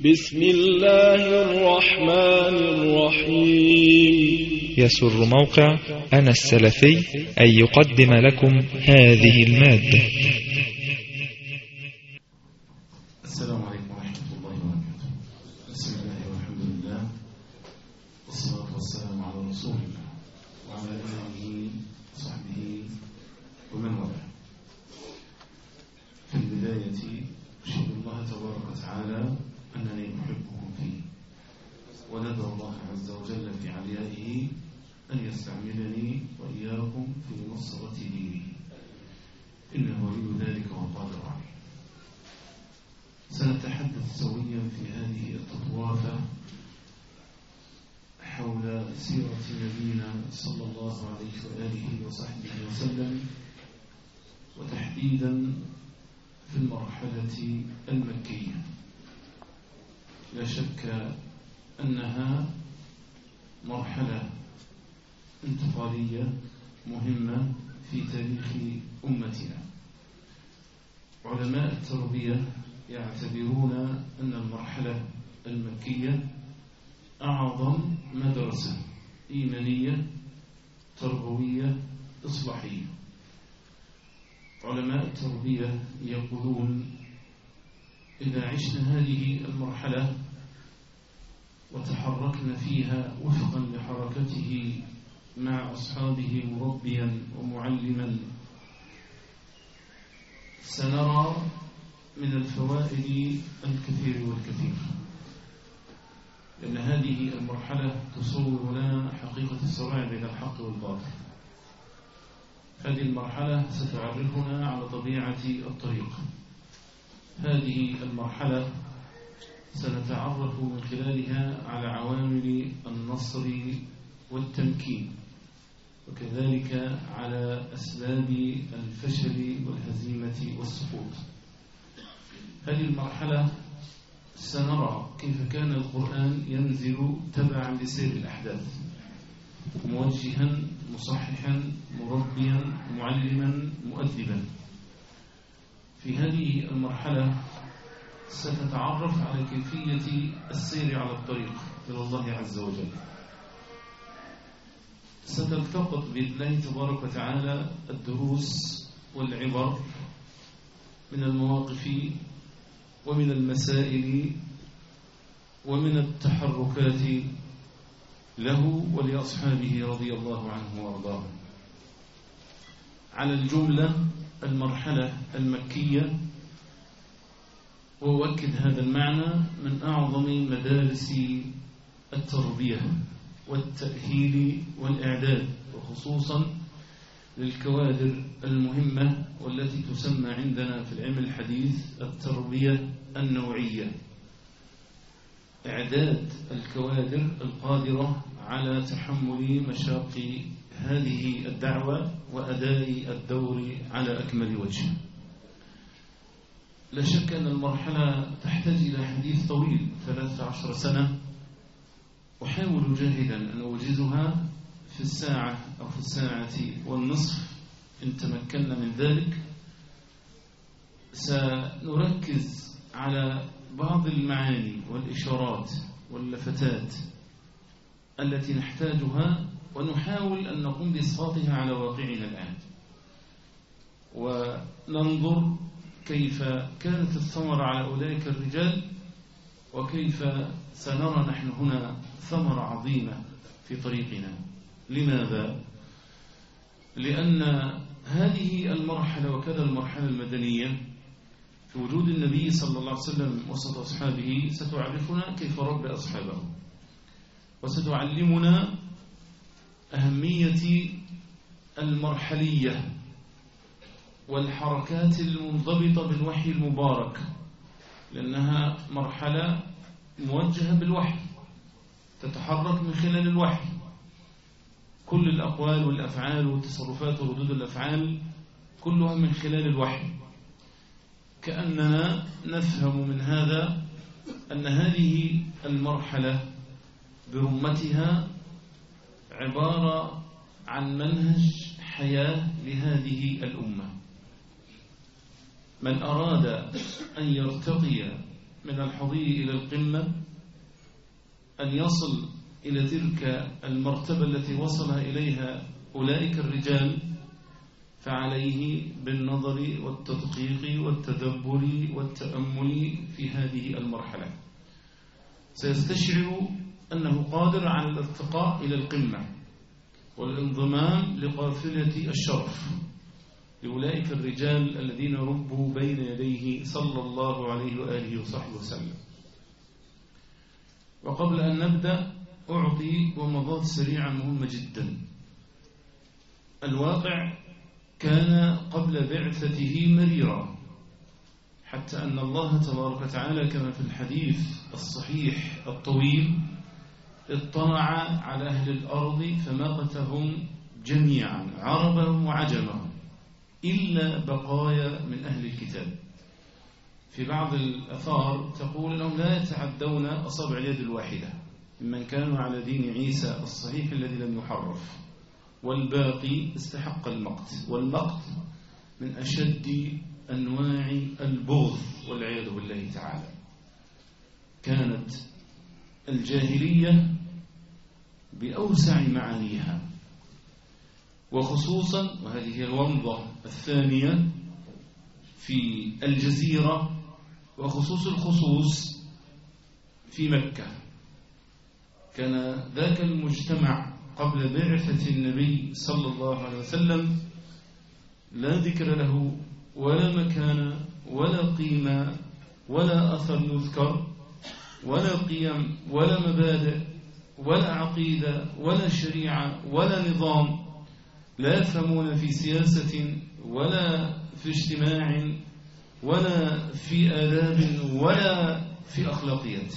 بسم الله الرحمن الرحيم. يسر موقع أنا السلفي أن يقدم لكم هذه المادة. السلام عليكم ورحمة الله وبركاته. بسم الله والحمد لله والصلاة والسلام على رسول الله وعلى آله وصحبه ومن والاه. في البداية أشهد الله تبارك وتعالى أنني أحبكم فيه، وندعو الله عز وجل في عليائه أن يستعملني وإياكم في نصرة دينه، إنه ولي ذلك والقادر عليه. سنتحدث سويا في هذه التطوافة حول سيرة نبينا صلى الله عليه وآله وصحبه وسلم، وتحديدا في المرحلة المكية. لا شك أنها مرحلة انتقالية مهمة في تاريخ أمتنا. علماء التربية يعتبرون أن المرحلة المكية أعظم مدرسة إيمانية تربوية إصلاحية. علماء التربية يقولون إذا عشنا هذه المرحلة وتحركنا فيها وفقا لحركته مع أصحابه مربيا ومعلما، سنرى من الفوائد الكثير والكثير، لأن هذه المرحلة تصور لنا حقيقة الصراع بين الحق والباطل. هذه المرحلة ستعرفنا على طبيعة الطريق. هذه المرحلة سنتعرف من خلالها على عوامل النصر والتمكين، وكذلك على أسباب الفشل والهزيمة والسقوط. هذه المرحلة سنرى كيف كان القرآن ينزل تبعا لسير الأحداث، موجها مصححا مربيا معلما مؤدبا. في هذه المرحلة ستتعرف على كيفية السير على الطريق إلى الله عز وجل. ستلتقط بإذن الله تبارك وتعالى الدروس والعبر من المواقف ومن المسائل ومن التحركات له ولأصحابه رضي الله عنه وارضاه. على الجملة المرحلة المكية، وأؤكد هذا المعنى، من أعظم مدارس التربية والتأهيل والإعداد، وخصوصا للكوادر المهمة والتي تسمى عندنا في العلم الحديث التربية النوعية. إعداد الكوادر القادرة على تحمل مشاق هذه الدعوة وأداء الدور على أكمل وجه. لا شك أن المرحلة تحتاج إلى حديث طويل 13 سنة، أحاول جاهدا أن أوجزها في الساعة أو في الساعة والنصف إن تمكنا من ذلك. سنركز على بعض المعاني والإشارات واللفتات التي نحتاجها، ونحاول أن نقوم بإسقاطها على واقعنا الآن، وننظر كيف كانت الثمرة على أولئك الرجال، وكيف سنرى نحن هنا ثمرة عظيمة في طريقنا. لماذا؟ لأن هذه المرحلة وكذا المرحلة المدنية في وجود النبي صلى الله عليه وسلم وسط أصحابه ستعرفنا كيف ربى أصحابه، وستعلمنا أهمية المرحلية والحركات المنضبطة بالوحي المبارك، لأنها مرحلة موجهة بالوحي، تتحرك من خلال الوحي. كل الأقوال والأفعال والتصرفات وردود الأفعال كلها من خلال الوحي. كأننا نفهم من هذا أن هذه المرحلة برمتها عبارة عن منهج حياة لهذه الأمة. من أراد أن يرتقي من الحضي إلى القمة أن يصل إلى تلك المرتبة التي وصل إليها أولئك الرجال، فعليه بالنظر والتدقيق والتدبر والتأمل في هذه المرحلة. سيستشعر أنه قادر على الارتقاء إلى القمة والانضمام لقافلة الشرف لأولئك الرجال الذين ربوا بين يديه صلى الله عليه وآله وصحبه وسلم. وقبل أن نبدأ أعطي ومضات سريعة مهمة جدا. الواقع كان قبل بعثته مريرا، حتى أن الله تبارك وتعالى كما في الحديث الصحيح الطويل اطلع على أهل الأرض فمقتهم جميعا عربهم وعجمهم إلا بقايا من أهل الكتاب. في بعض الأثار تقول أنهم لا يتعدون أصابع اليد الواحدة ممن كانوا على دين عيسى الصحيح الذي لم يحرف، والباقي استحق المقت، والمقت من أشد أنواع البغض والعياذ بالله تعالى. كانت الجاهلية بأوسع معانيها، وخصوصا وهذه هي الومضة الثانية في الجزيرة، وخصوص الخصوص في مكة. كان ذاك المجتمع قبل بعثة النبي صلى الله عليه وسلم لا ذكر له ولا مكان ولا قيمة ولا أثر يذكر، ولا قيم ولا مبادئ ولا عقيدة ولا شريعة ولا نظام، لا يفهمون في سياسة ولا في اجتماع ولا في آداب ولا في أخلاقيات.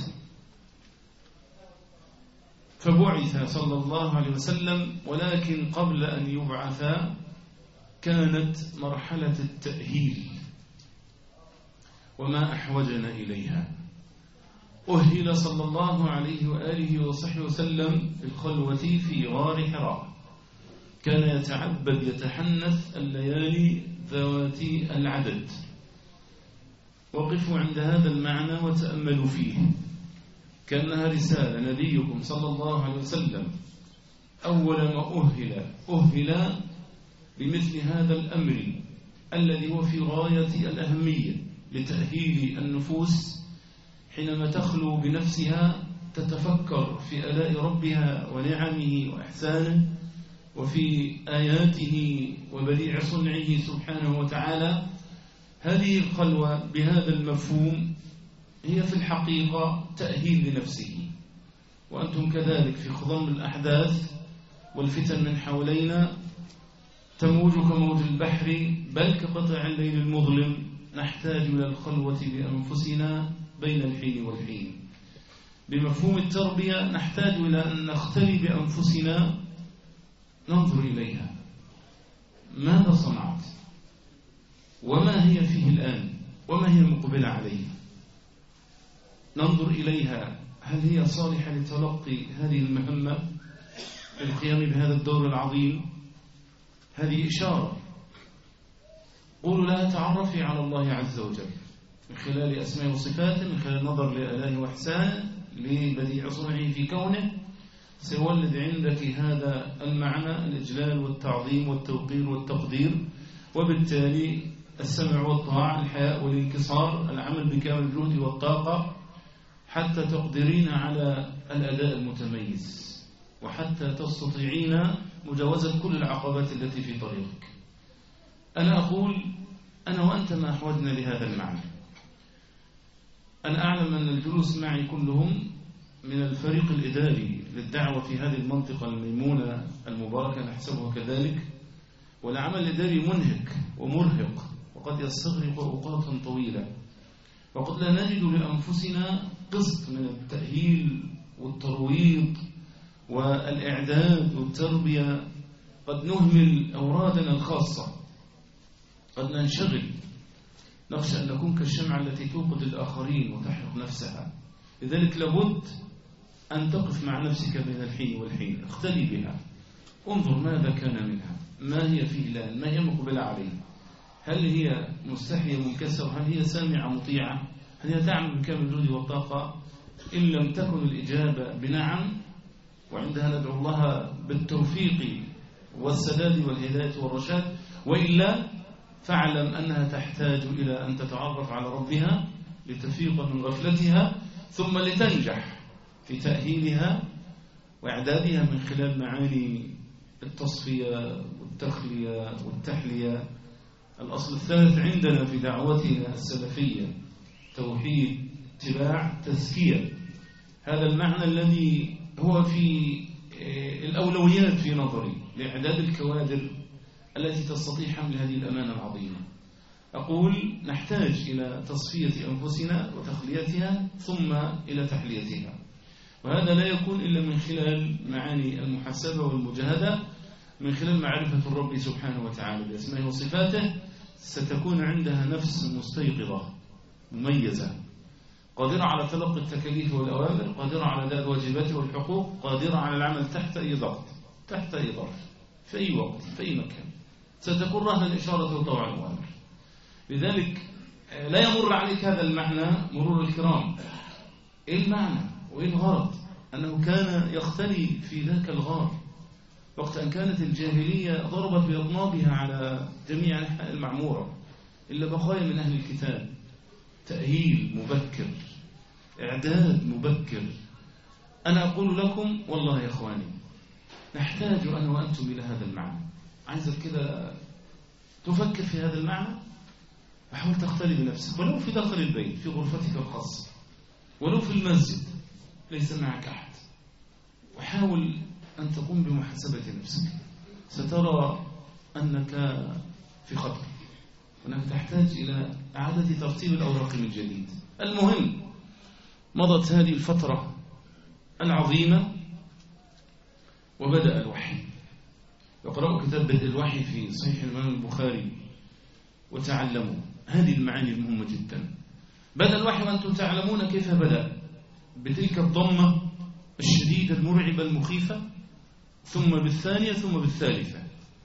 فبعث صلى الله عليه وسلم، ولكن قبل أن يبعث كانت مرحلة التأهيل، وما أحوجنا إليها. أهل صلى الله عليه وآله وصحبه وسلم بالخلوة في غار حراء، كان يتعبد يتحنث الليالي ذوات العدد. وقفوا عند هذا المعنى وتأملوا فيه، كأنها رسالة. نبيكم صلى الله عليه وسلم أول ما أهل بمثل هذا الأمر الذي هو في غاية الأهمية لتأهيل النفوس حينما تخلو بنفسها تتفكر في آلاء ربها ونعمه وإحسانه وفي آياته وبديع صنعه سبحانه وتعالى. هذه الخلوة بهذا المفهوم هي في الحقيقة تأهيل لنفسه. وأنتم كذلك في خضم الأحداث والفتن من حولينا تموج كموج البحر، بل كقطع الليل المظلم، نحتاج إلى الخلوة بأنفسنا بين الحين والحين. بمفهوم التربية نحتاج إلى أن نختلي بأنفسنا، ننظر إليها، ماذا صنعت وما هي فيه الآن وما هي مقبلة عليه. ننظر إليها، هل هي صالحة لتلقي هذه المهمة، القيام بهذا الدور العظيم؟ هذه إشارة. قولوا لها تعرفي على الله عز وجل من خلال أسماء وصفاته، من خلال النظر لآلائه وإحسانه لبديع صنعه في كونه، سيولد عندك هذا المعنى، الإجلال والتعظيم والتوقير والتقدير، وبالتالي السمع والطاعة، الحياء والانكسار، العمل بكامل الجهد والطاقة، حتى تقدرين على الأداء المتميز، وحتى تستطيعين مجاوزة كل العقبات التي في طريقك. أنا أقول أنا وأنت ما أحوجنا لهذا المعنى. أنا أعلم أن الجلوس معي كلهم من الفريق الإداري للدعوة في هذه المنطقة الميمونة المباركة، نحسبها كذلك. والعمل الإداري منهك ومرهق، وقد يستغرق أوقاتا طويلة، وقد لا نجد لأنفسنا قسط من التأهيل والترويض والإعداد والتربية. قد نهمل أورادنا الخاصة، قد ننشغل، نخشى أن نكون كالشمعة التي توقد الآخرين وتحرق نفسها. لذلك لابد أن تقف مع نفسك بين الحين والحين، اختلي بها، انظر ماذا كان منها، ما هي فيه الآن، ما هي مقبلة عليه، هل هي مستحية منكسرة، هل هي سامعة مطيعة، هل هي تعمل بكامل الجهد والطاقة؟ إن لم تكن الإجابة بنعم، وعندها ندعو الله بالتوفيق والسداد والهداية والرشاد، وإلا فاعلم أنها تحتاج إلى أن تتعرف على ربها لتفيق من غفلتها، ثم لتنجح في تأهيلها وإعدادها من خلال معاني التصفية والتخلية والتحلية. الأصل الثالث عندنا في دعوتنا السلفية توحيد، اتباع، تزكية. هذا المعنى الذي هو في الأولويات في نظري لإعداد الكوادر التي تستطيع حمل هذه الأمانة العظيمة. أقول نحتاج إلى تصفية أنفسنا وتخليتها ثم إلى تحليتها، وهذا لا يكون إلا من خلال معاني المحاسبة والمجاهدة، من خلال معرفة الرب سبحانه وتعالى بأسمائه وصفاته. ستكون عندها نفس مستيقظة مميزة، قادرة على تلقي التكاليف والأوامر، قادرة على أداء الواجبات والحقوق، قادرة على العمل تحت أي ضغط، تحت أي ظرف، في أي وقت، في أي مكان. ستكون رهن الإشارة وطوع الأوامر. لذلك لا يمر عليك هذا المعنى مرور الكرام. إيه المعنى وإيه الغرض؟ أنه كان يختلي في ذاك الغار وقت أن كانت الجاهلية ضربت بأطنابها على جميع أنحاء المعمورة إلا بقايا من أهل الكتاب. تأهيل مبكر، إعداد مبكر. أنا أقول لكم والله يا إخواني نحتاج أنا وأنتم إلى هذا المعنى. عايزك كده تفكر في هذا المعنى وحاول تختلي بنفسك، ولو في داخل البيت في غرفتك الخاصة، ولو في المسجد ليس معك أحد، وحاول أن تقوم بمحاسبة نفسك. سترى أنك في خطر، وأنك تحتاج إلى إعادة ترتيب الأوراق من جديد. المهم مضت هذه الفترة العظيمة وبدأ الوحي. يقرأوا كتاب بدء الوحي في صحيح الإمام البخاري وتعلموا هذه المعاني المهمة جدا. بدأ الوحي وأنتم تعلمون كيف بدأ، بتلك الضمة الشديدة المرعبة المخيفة، ثم بالثانية ثم بالثالثة،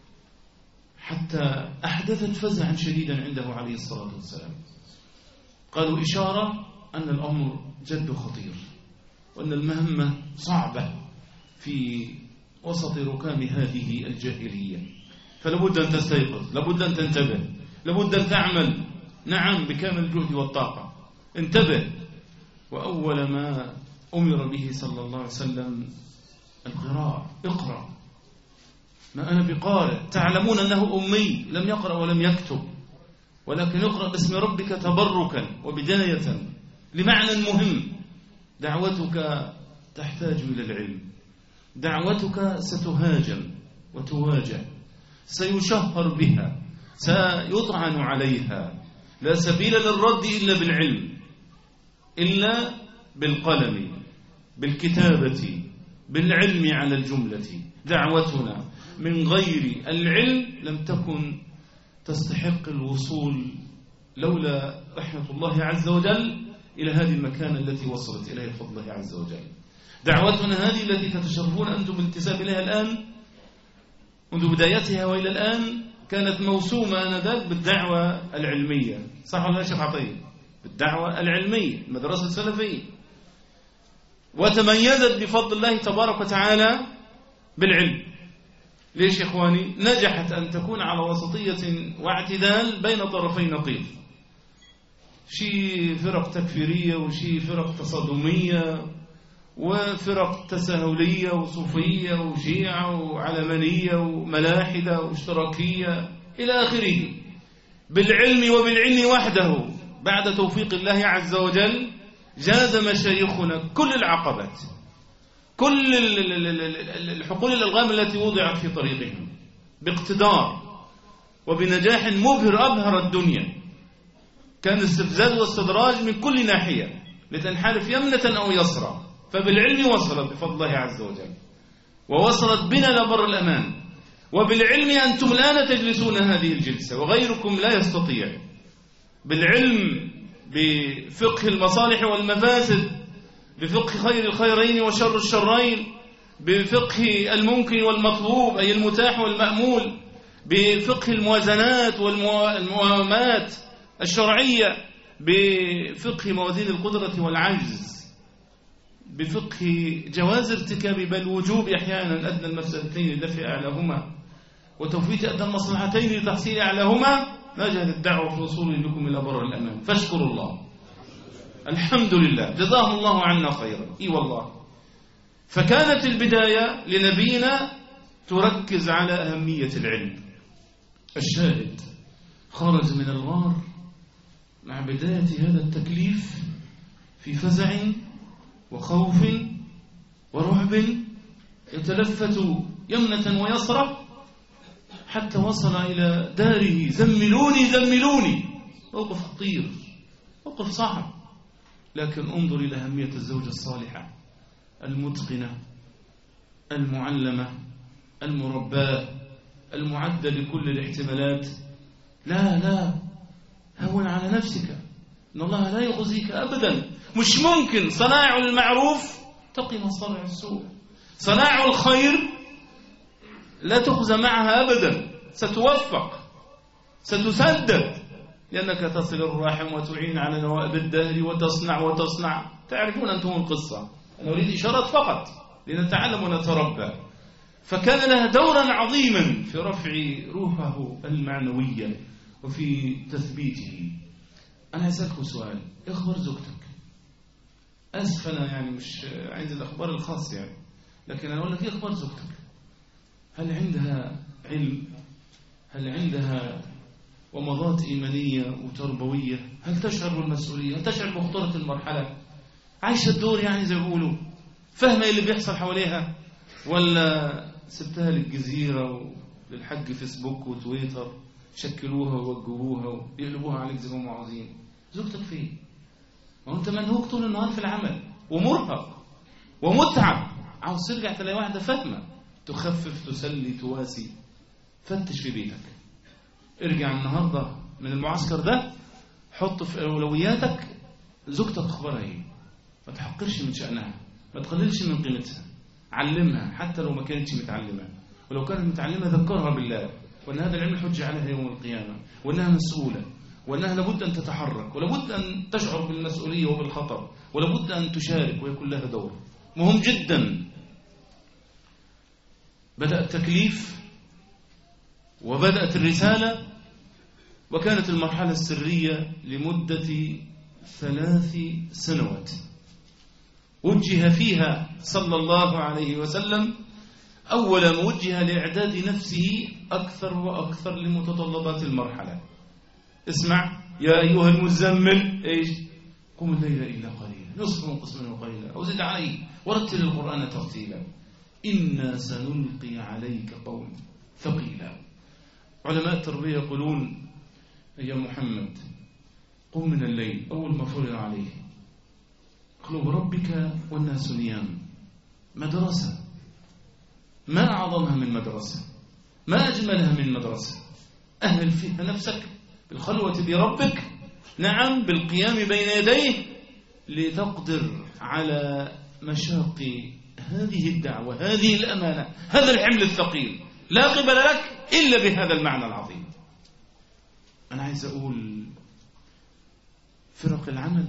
حتى أحدثت فزعا شديدا عنده عليه الصلاة والسلام. قالوا إشارة أن الأمر جد خطير، وأن المهمة صعبة في وسط ركام هذه الجاهلية، فلابد أن تستيقظ، لابد أن تنتبه، لابد أن تعمل، نعم بكامل الجهد والطاقة، انتبه. وأول ما أمر به صلى الله عليه وسلم القراءة. اقرأ، ما أنا بقارئ، تعلمون أنه أمي لم يقرأ ولم يكتب، ولكن اقرأ باسم ربك تبركا وبداية لمعنى مهم. دعوتك تحتاج إلى العلم، دعوتك ستهاجم وتواجه، سيشهر بها، سيطعن عليها. لا سبيل للرد إلا بالعلم، إلا بالقلم، بالكتابة، بالعلم على الجملة. دعوتنا من غير العلم لم تكن تستحق الوصول لولا رحمة الله عز وجل إلى هذه المكانة التي وصلت إليها بفضل الله عز وجل. دعوتنا هذه التي تتشرفون أنتم بالانتساب إليها الآن منذ بدايتها وإلى الآن كانت موسومة آنذاك بالدعوة العلمية، صح ولا يا شيخ عطية؟ بالدعوة العلمية، المدرسة السلفية، وتميزت بفضل الله تبارك وتعالى بالعلم. ليش يا إخواني؟ نجحت أن تكون على وسطية واعتدال بين طرفي نقيض، شيء فرق تكفيرية وشيء فرق تصادمية وفرق تساهلية وصوفية وشيعة وعلمانية وملاحدة واشتراكية إلى آخره. بالعلم وبالعلم وحده بعد توفيق الله عز وجل جاز مشايخنا كل العقبات، كل الحقول الألغام التي وضعت في طريقهم باقتدار وبنجاح مبهر أبهر الدنيا. كان استفزاز واستدراج من كل ناحية لتنحرف يمنة أو يسرى، فبالعلم وصلت بفضل الله عز وجل، ووصلت بنا لبر الأمان. وبالعلم أنتم الآن تجلسون هذه الجلسة وغيركم لا يستطيع. بالعلم بفقه المصالح والمفاسد، بفقه خير الخيرين وشر الشرين، بفقه الممكن والمطلوب أي المتاح والمأمول، بفقه الموازنات والموامات الشرعية، بفقه موازين القدرة والعجز، بفقه جواز ارتكاب بل وجوب أحيانا أدنى المفسدتين لدفع أعلاهما وتوفيت أدنى المصلحتين لتحصيل أعلاهما، نجحت الدعوة في وصول بكم إلى بر الأمان، فاشكروا الله. الحمد لله، جزاهم الله عنا خيرا. إي والله. فكانت البداية لنبينا تركز على أهمية العلم. الشاهد خرج من الغار مع بداية هذا التكليف في فزع وخوف ورعب، يتلفت يمنة ويسرى حتى وصل إلى داره. زملوني زملوني. موقف خطير، موقف صعب، لكن انظر إلى أهمية الزوجة الصالحة المتقنة المعلمة المرباة المعدة لكل الاحتمالات. لا هون على نفسك، إن الله لا يخزيك أبدا. مش ممكن صنائع المعروف تقي مصارع السوء، صنائع الخير لا تخزى معها أبدا، ستوفق ستسدد، لأنك تصل الرحم وتعين على نوائب الدهر وتصنع. تعرفون أنتم القصة، أنا أريد إشارات فقط لنتعلم ونتربى. فكان لها دورا عظيما في رفع روحه المعنوية وفي تثبيته. أنا أسألكم سؤال، اخبر زوجتك. أسف أنا يعني مش عايز الأخبار الخاصة يعني، لكن أنا أقول لك اخبر زوجتك. هل عندها علم؟ هل عندها ومضات إيمانية وتربوية؟ هل تشعر بالمسؤولية؟ هل تشعر بخطورة المرحلة؟ عايشة الدور يعني زي ما بيقولوا، فاهمة اللي بيحصل حواليها، ولا سبتها للجزيرة وللحج فيسبوك وتويتر شكلوها ووجهوها ويقلبوها عليك زي ما هم عاوزين؟ زوجتك فين؟ ما انت منهوك طول النهار في العمل ومرهق ومتعب، عاوز ترجع تلاقي واحدة فاهمة تخفف تسلي تواسي. فتش في بيتك، ارجع النهاردة من المعسكر ده، حط في أولوياتك زوجتك أخبارها ايه. ما تحقرش من شأنها، ما تقللش من قيمتها، علمها حتى لو ما كانتش متعلمة، ولو كانت متعلمة ذكرها بالله، وأن هذا العلم حجة عليها يوم القيامة، وأنها مسؤولة، وأنها لابد أن تتحرك، ولابد أن تشعر بالمسؤولية وبالخطر، ولابد أن تشارك ويكون لها دور مهم جدا. بدأ التكليف وبدأت الرسالة، وكانت المرحلة السرية لمدة 3 سنوات وجه فيها صلى الله عليه وسلم أول ما وجه لإعداد نفسه أكثر وأكثر لمتطلبات المرحلة. اسمع يا أيها المزمل، إيش؟ قم الليل إلا قليلا، نصفه انقص منه قليلا أو زد عليه ورتل القرآن ترتيلا، إنا سنلقي عليك قولا ثقيلا. علماء التربية يقولون يا محمد قم من الليل أول ما فرض عليه، قلوا بربك والناس نيام. مدرسة ما أعظمها من مدرسة، ما أجملها من مدرسة. أهل فيها نفسك بالخلوة بربك، نعم بالقيام بين يديه لتقدر على مشاق هذه الدعوة، هذه الأمانة، هذا الحمل الثقيل، لا قبل لك إلا بهذا المعنى العظيم. أنا عايز أقول فرق العمل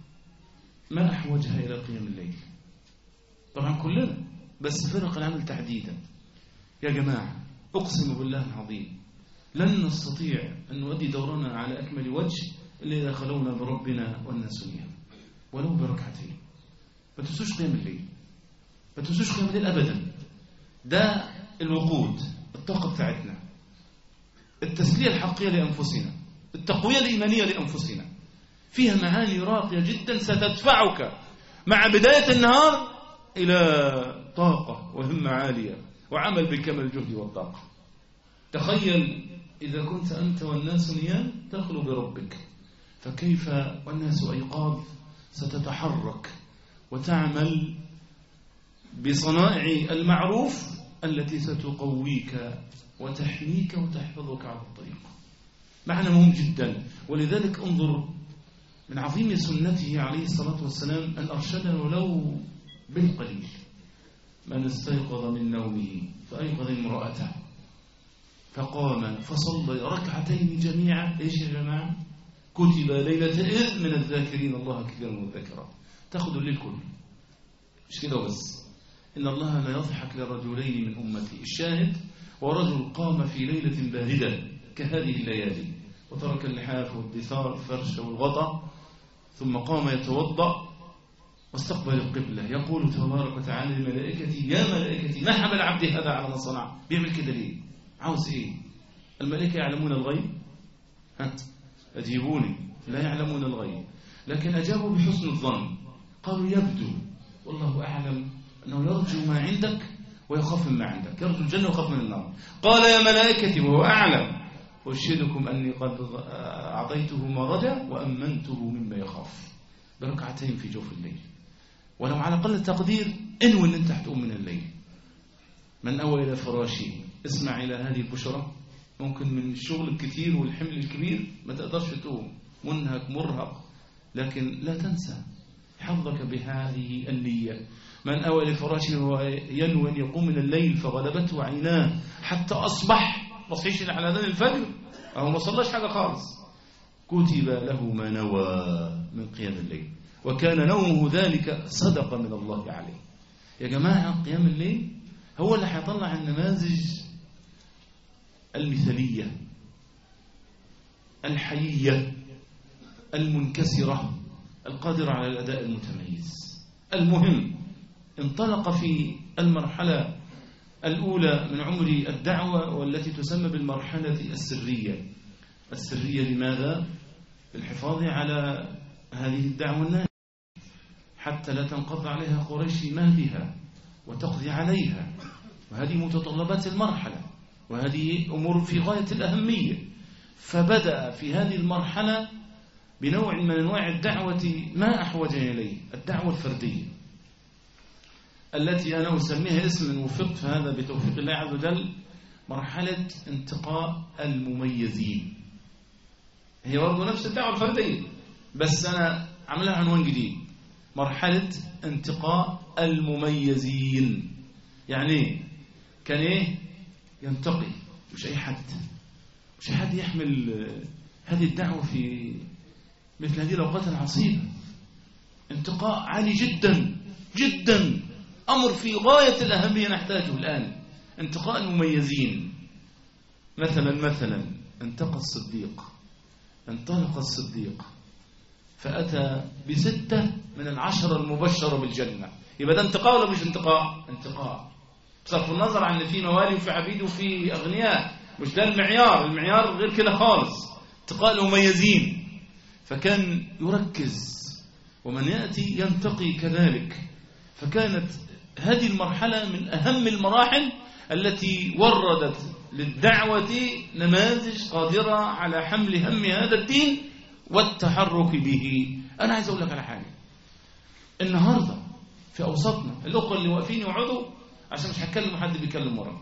ما أحوجها إلى قيام الليل، طبعا كلنا، بس فرق العمل تحديدا. يا جماعة أقسم بالله العظيم لن نستطيع أن نؤدي دورنا على أكمل وجه إلا إذا خلونا بربنا والناس نيام، ولو بركعتين. ما تنسوش قيام الليل، ما تنسوش قيام الليل أبدا. ده الوقود، الطاقة بتاعتنا، التسلية الحقيقية لأنفسنا، التقوية الإيمانية لأنفسنا، فيها معاني راقية جدا ستدفعك مع بداية النهار إلى طاقة وهمة عالية وعمل بكامل الجهد والطاقة. تخيل إذا كنت أنت والناس نيام تخلو بربك، فكيف والناس أيقاظ ستتحرك وتعمل بصنائع المعروف التي ستقويك وتحميك وتحفظك على الطريق. معنى مهم جدا. ولذلك انظر من عظيم سنته عليه الصلاة والسلام أن أرشدنا ولو بالقليل. من استيقظ من نومه فأيقظ امرأته فقام فصلى ركعتين جميعا. إيش يا جماعة؟ كتب ليلة إذ من الذاكرين الله كثيرا والذاكرات. تأخذ الليل كله، مش كده وبس. إن الله لا يضحك لرجلين من أمتي. الشاهد: ورجل قام في ليلة باردة كهذه الليالي وترك اللحاف والدثار الفرش والغطاء، ثم قام يتوضأ واستقبل القبلة، يقول تبارك وتعالى لملائكتي: يا ملائكتي ما حمل عبدي هذا على ما صنع؟ بيعمل كده ليه؟ عاوز ايه؟ الملائكة يعلمون الغيب؟ أجيبوني. لا يعلمون الغيب، لكن أجابوا بحسن الظن. قالوا: يبدو والله أعلم أنه يرجو ما عندك ويخاف ما عندك، يرجو الجنة ويخاف من النار. قال: يا ملائكتي وهو أعلم أشهدكم أني قد أعطيته ما رجا وأمنته مما يخاف، بركعتين في جوف الليل. ولو على أقل التقدير انوي أن أنت هتقوم من الليل. من أوى إلى فراشي، اسمع إلى هذه البشرة. ممكن من الشغل الكثير والحمل الكبير ما تقدرش تقوم، منهك مرهق، لكن لا تنسى حظك بهذه النية. من أوى إلى فراشي وهو ينوي أن يقوم من الليل فغلبته عيناه حتى أصبح، ما صحيش على أذان الفجر أو ما صلاش حاجة خالص، كتب له ما نوى من قيام الليل، وكان نومه ذلك صدقة من الله عليه. يا جماعة، قيام الليل هو اللي هيطلع النماذج المثالية الحيية المنكسرة القادرة على الأداء المتميز. المهم، انطلق في المرحلة الأولى من عمر الدعوة والتي تسمى بالمرحلة السرية. السرية لماذا؟ للحفاظ على هذه الدعوة الناجحة حتى لا تنقض عليها قريش مالها وتقضي عليها، وهذه متطلبات المرحلة، وهذه أمور في غاية الأهمية. فبدأ في هذه المرحلة بنوع من أنواع الدعوة ما أحوجنا إليه، الدعوة الفردية التي أنا أسميها اسم وفقت هذا بتوفيق الله عز وجل مرحلة انتقاء المميزين. هي برضه نفس الدعوة الفردية، بس أنا عملها عنوان جديد، مرحلة انتقاء المميزين. يعني كان إيه؟ ينتقي، مش أي حد، مش أي حد يحمل هذه الدعوة في مثل هذه الأوقات العصيبة. انتقاء عالي جدا جدا، أمر في غاية الأهمية نحتاجه الآن، انتقاء المميزين. مثلا انتقى الصديق، انطلق الصديق فأتى ب6 من ال10 المبشرة بالجنة. يبقى ده انتقاء ولا مش انتقاء؟ انتقاء، بصرف النظر عن ان في موالي وفي عبيد وفي أغنياء، مش ده المعيار، المعيار غير كده خالص، انتقاء المميزين. فكان يركز، ومن يأتي ينتقي كذلك. فكانت هذه المرحلة من أهم المراحل التي وردت للدعوة نماذج قادرة على حمل هم هذا الدين والتحرك به. أنا عايز أقول لك على حاجة، النهاردة في أوسطنا الأخوة اللي واقفين يقعدوا، عشان مش هتكلم حد بيكلم ورا،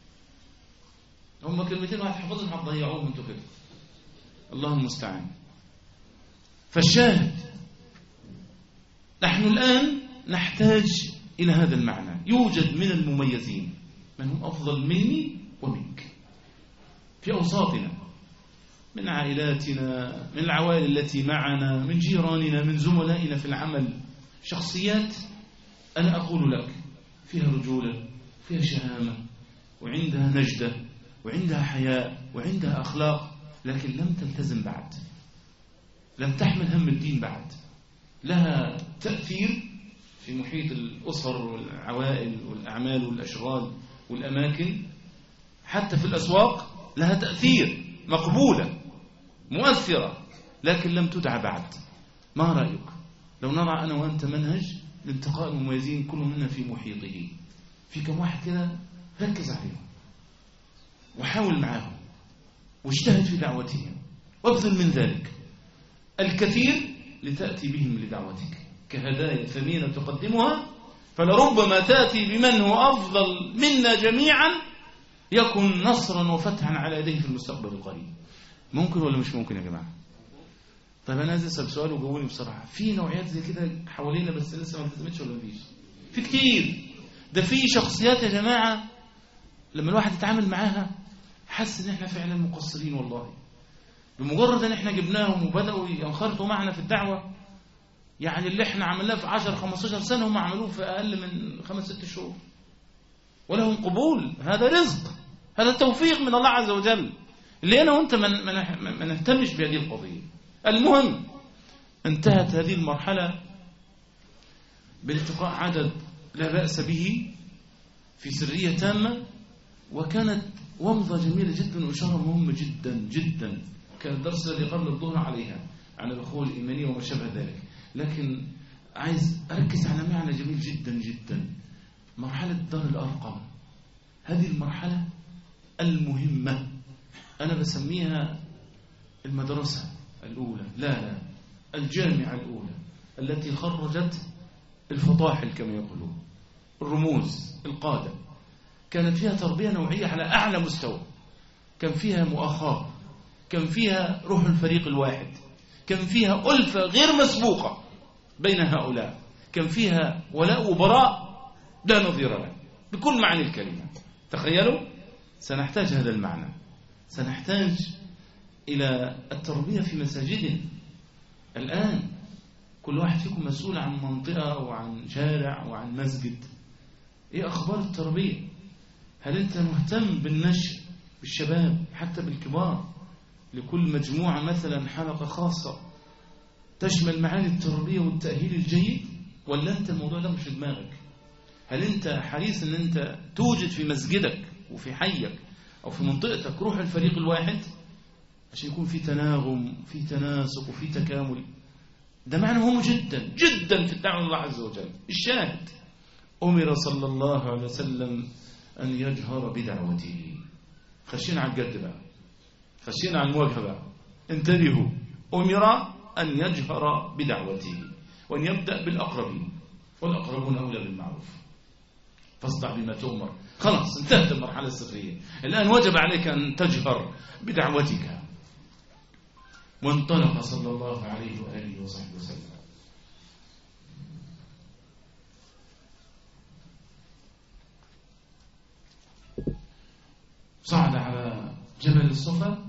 هم كلمتين واحد حفظهم هتضيعوهم انتوا كده، الله المستعان. فالشاهد، نحن الآن نحتاج إلى هذا المعنى. يوجد من المميزين من هم أفضل مني ومنك في أوساطنا، من عائلاتنا، من العوائل التي معنا، من جيراننا، من زملائنا في العمل، شخصيات أنا أقول لك فيها رجولة، فيها شهامة، وعندها نجدة، وعندها حياء، وعندها أخلاق، لكن لم تلتزم بعد، لم تحمل هم الدين بعد، لها تأثير في محيط الأسر والعوائل والأعمال والأشغال والأماكن، حتى في الأسواق لها تأثير، مقبولة مؤثرة، لكن لم تدعى بعد. ما رأيك لو نرى أنا وأنت منهج لانتقاء المميزين كل منا في محيطه؟ في كم واحد كده ركز عليهم وحاول معاهم واجتهد في دعوتهم وابذل من ذلك الكثير لتأتي بهم لدعوتك كهدايا ثمينة تقدمها، فلربما تأتي بمن هو أفضل منا جميعا يكون نصرا وفتحا على يديه في المستقبل القريب. ممكن ولا مش ممكن يا جماعة؟ طيب أنا عايز أسأل سؤال وجاوبوني بصراحة. في نوعيات زي كده حوالينا بس لسه ما التزمتش ولا مفيش؟ في كتير. ده في شخصيات يا جماعة لما الواحد يتعامل معاها حس إن إحنا فعلا مقصرين والله. بمجرد ان احنا جبناهم وبدأوا ينخرطوا معنا في الدعوة، يعني اللي احنا عملناه في 10-15 سنة هم عملوه في أقل من 5-6 شهور، ولهم قبول. هذا رزق، هذا توفيق من الله عز وجل، اللي أنا وأنت ما نهتمش بهذه القضية. المهم انتهت هذه المرحلة بالتقاء عدد لا بأس به في سرية تامة، وكانت ومضة جميلة جدا وإشارة مهمة جدا جدا. كان الدرس الذي قبل الظهر عليها عن الأخوة الإيمانية وما شابه ذلك، لكن عايز أركز على معنى جميل جدا جدا. مرحلة دار الأرقم، هذه المرحلة المهمة أنا بسميها المدرسة الأولى، لا الجامعة الأولى التي خرجت الفطاحل كما يقولون، الرموز، القادة. كانت فيها تربية نوعية على أعلى مستوى، كان فيها مؤاخاة، كان فيها روح الفريق الواحد، كان فيها ألفة غير مسبوقة بين هؤلاء، كان فيها ولاء وبراء لا نظير له بكل معنى الكلمة. تخيلوا، سنحتاج هذا المعنى، سنحتاج إلى التربية في مساجدنا. الآن كل واحد فيكم مسؤول عن منطقة وعن شارع وعن مسجد. إيه أخبار التربية؟ هل أنت مهتم بالنشء بالشباب حتى بالكبار؟ لكل مجموعة مثلا حلقة خاصة تشمل معاني التربية والتأهيل الجيد، ولا أنت الموضوع ده مش في دماغك؟ هل أنت حريص أن أنت توجد في مسجدك وفي حيك أو في منطقتك روح الفريق الواحد عشان يكون في تناغم، في تناسق، وفي تكامل؟ ده معنى مهم جدا جدا في الدعوة الله عز وجل. الشاهد، أمر صلى الله عليه وسلم أن يجهر بدعوته. خشينا على الجد بقى، خشينا على المواجهة بقى، انتبهوا. أمر أن يجهر بدعوته وأن يبدأ بالأقربين، والأقربون أولى بالمعروف، فاصدع بما تؤمر. خلاص انتهت المرحلة السرية، الآن وجب عليك أن تجهر بدعوتك. وانطلق صلى الله عليه وآله وصحبه وسلم. صعد على جبل الصفا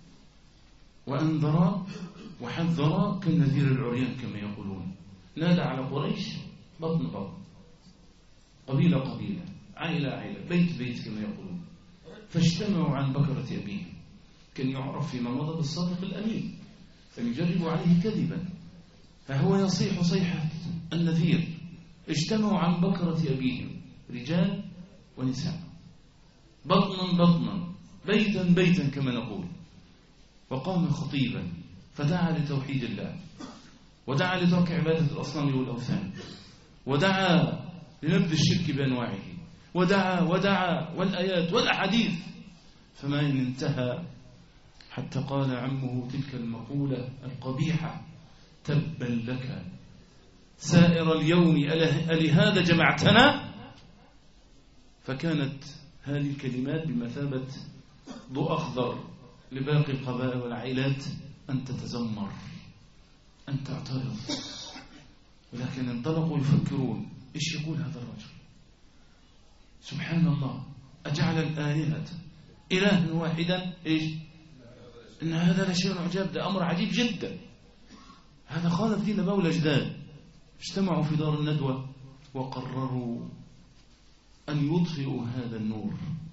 وأنذر وحذر كالنذير العريان كما يقولون. نادى على قريش بطن بطن، قبيلة قبيلة، عائلة عائلة، بيت بيت كما يقولون. فاجتمعوا عن بكرة أبيه، كان يعرف فيما مضى بالصادق الأمين، فيجرب عليه كذبا، فهو يصيح صيحة النذير. اجتمعوا عن بكرة أبيهم، رجال ونساء، بطنا بطنا، بيتا بيتا كما نقول. وقام خطيبا فدعا لتوحيد الله، ودعا لترك عبادة الأصنام والأوثان، ودعا لنبذ الشرك بأنواعه، ودعا والآيات والأحاديث. فما إن انتهى حتى قال عمه تلك المقولة القبيحة: تبا لك سائر اليوم ألهذا جمعتنا؟ فكانت هذه الكلمات بمثابة ضوء أخضر لباقي القبائل والعائلات أن تتذمر، أن تعترض. ولكن انطلقوا يفكرون: إيش يقول هذا الرجل؟ سبحان الله، أجعل الآلهة إلها واحدا؟ إيش؟ إن هذا لشيء عجاب، ده أمر عجيب جدا. هذا خالف دين الآباء والأجداد. اجتمعوا في دار الندوة وقرروا أن يطفئوا هذا النور،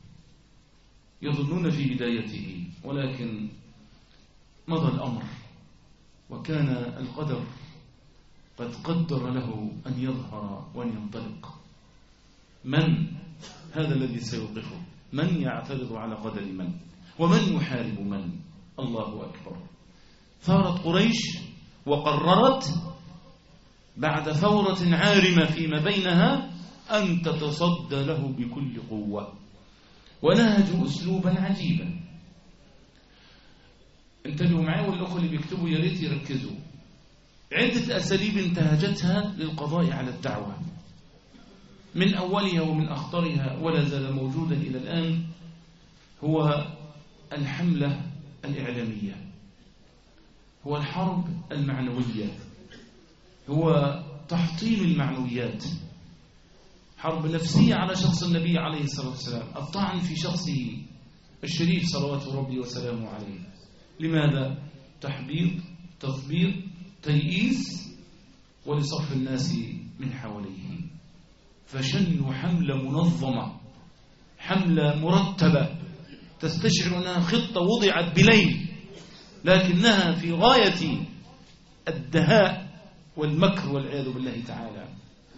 يظنون في بدايته، ولكن مضى الأمر وكان القدر قد قدر له أن يظهر وأن ينطلق. من هذا الذي سيوقفه؟ من يعترض على قدر من؟ ومن يحارب من؟ الله أكبر. ثارت قريش وقررت بعد ثورة عارمة فيما بينها أن تتصدى له بكل قوة، ونهجوا أسلوبا عجيبا. انتبهوا معي، والأخوة اللي بيكتبوا يا ريت يركزوا. عدة أساليب انتهجتها للقضاء على الدعوة، من أولها ومن أخطرها ولا زال موجودا إلى الآن هو الحملة الإعلامية، هو الحرب المعنوية، هو تحطيم المعنويات، حرب نفسية على شخص النبي عليه الصلاة والسلام، الطعن في شخصه الشريف صلوات ربي وسلامه عليه. لماذا؟ تحبيط، تثبيط، تيئيس، ولصف الناس من حواليه. فشنوا حملة منظمة، حملة مرتبة تستشعر أنها خطة وضعت بليل، لكنها في غاية الدهاء والمكر والعياذ بالله تعالى.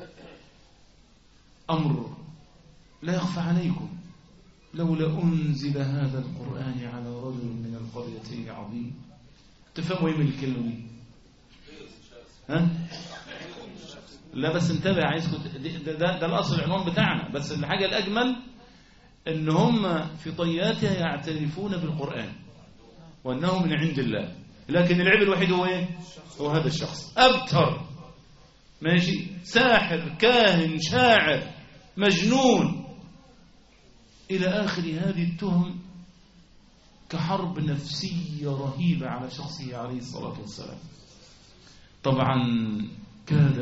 أمر لا يخفى عليكم، لولا أنزل هذا القرآن على رجل من القريتين عظيم. تفهموا ايه من الكلمة دي؟ ها؟ لا بس انتبه، عايزكم ده الأصل العنوان بتاعنا، بس الحاجة الأجمل إن هم في طياتها يعترفون بالقرآن وأنه من عند الله، لكن العيب الوحيد هو ايه؟ هو هذا الشخص أبتر، ماشي، ساحر، كاهن، شاعر، مجنون، إلى آخر هذه التهم، كحرب نفسية رهيبة على شخصه عليه الصلاة والسلام. طبعا كاد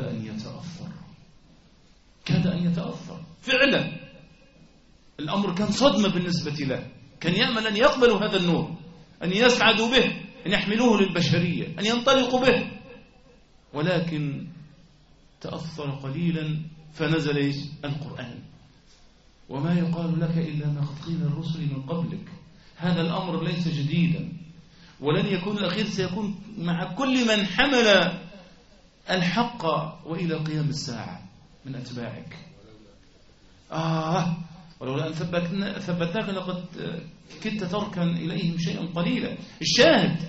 أن يتأثر فعلا. الأمر كان صدمة بالنسبة له، كان يأمل أن يقبلوا هذا النور، أن يسعدوا به، أن يحملوه للبشرية، أن ينطلقوا به، ولكن تأثر قليلا فنزل القرآن. وما يقال لك إلا ما قد قيل الرسل من قبلك. هذا الأمر ليس جديدا، ولن يكون الأخير، سيكون مع كل من حمل الحق وإلى قيام الساعة من أتباعك. ولولا أن ثبتناك لقد كدت تركن إليهم شيئا قليلا. الشاهد: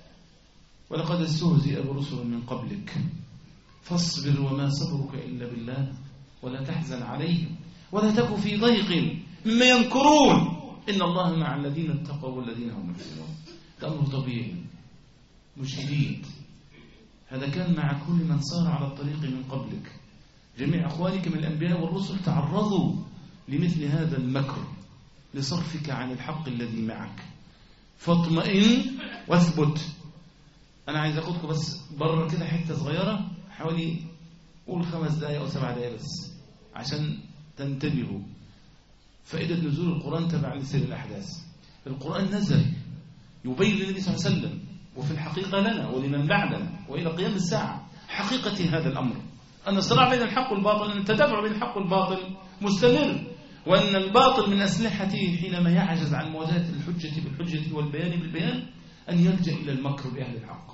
ولقد استهزئ برسل من قبلك فاصبر وما صبرك إلا بالله ولا تحزن عليهم ولا تك في ضيق مما يمكرون إن الله مع الذين اتقوا والذين هم محسنون. ده أمر طبيعي مش جديد، هذا كان مع كل من صار على الطريق من قبلك. جميع أخوانك من الأنبياء والرسل تعرضوا لمثل هذا المكر لصرفك عن الحق الذي معك. فاطمئن واثبت. أنا عايز أخذكم بس بره كده حتة صغيرة، حوالي قول 5 دقائق أو 7 دقائق بس، عشان تنتبهوا. فائدة نزول القرآن تبع لسير الأحداث. القرآن نزل يبين للنبي صلى الله عليه وسلم، وفي الحقيقة لنا ولمن بعدنا وإلى قيام الساعة، حقيقة هذا الأمر، أن الصراع بين الحق والباطل، أن التدافع بين الحق والباطل مستمر، وأن الباطل من أسلحته حينما يعجز عن مواجهة الحجة بالحجة والبيان بالبيان أن يلجأ إلى المكر بأهل الحق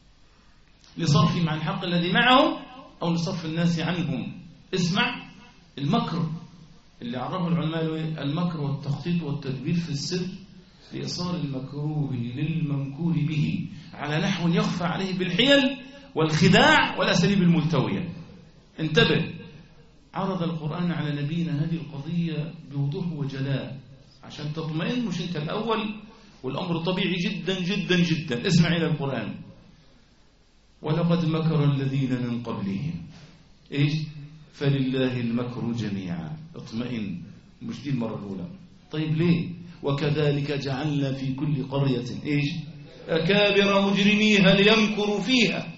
لصرفهم عن الحق الذي معهم أو لصرف الناس عنهم. اسمع المكر اللي عرفه العلماء: المكر والتخطيط والتدبير في السر لإيصال المكروه للممكور به على نحو يخفى عليه بالحيل والخداع والأساليب الملتوية. انتبه، عرض القرآن على نبينا هذه القضية بوضوح وجلاء عشان تطمئن، مش انت الأول، والأمر طبيعي جدا جدا جدا. اسمع إلى القرآن: ولقد مكر الذين من قبلهم إيش؟ فلله المكر جميعا. اطمئن، مش دي المرة الأولى. طيب ليه؟ وكذلك جعلنا في كل قرية إيش؟ أكابر مجرميها ليمكروا فيها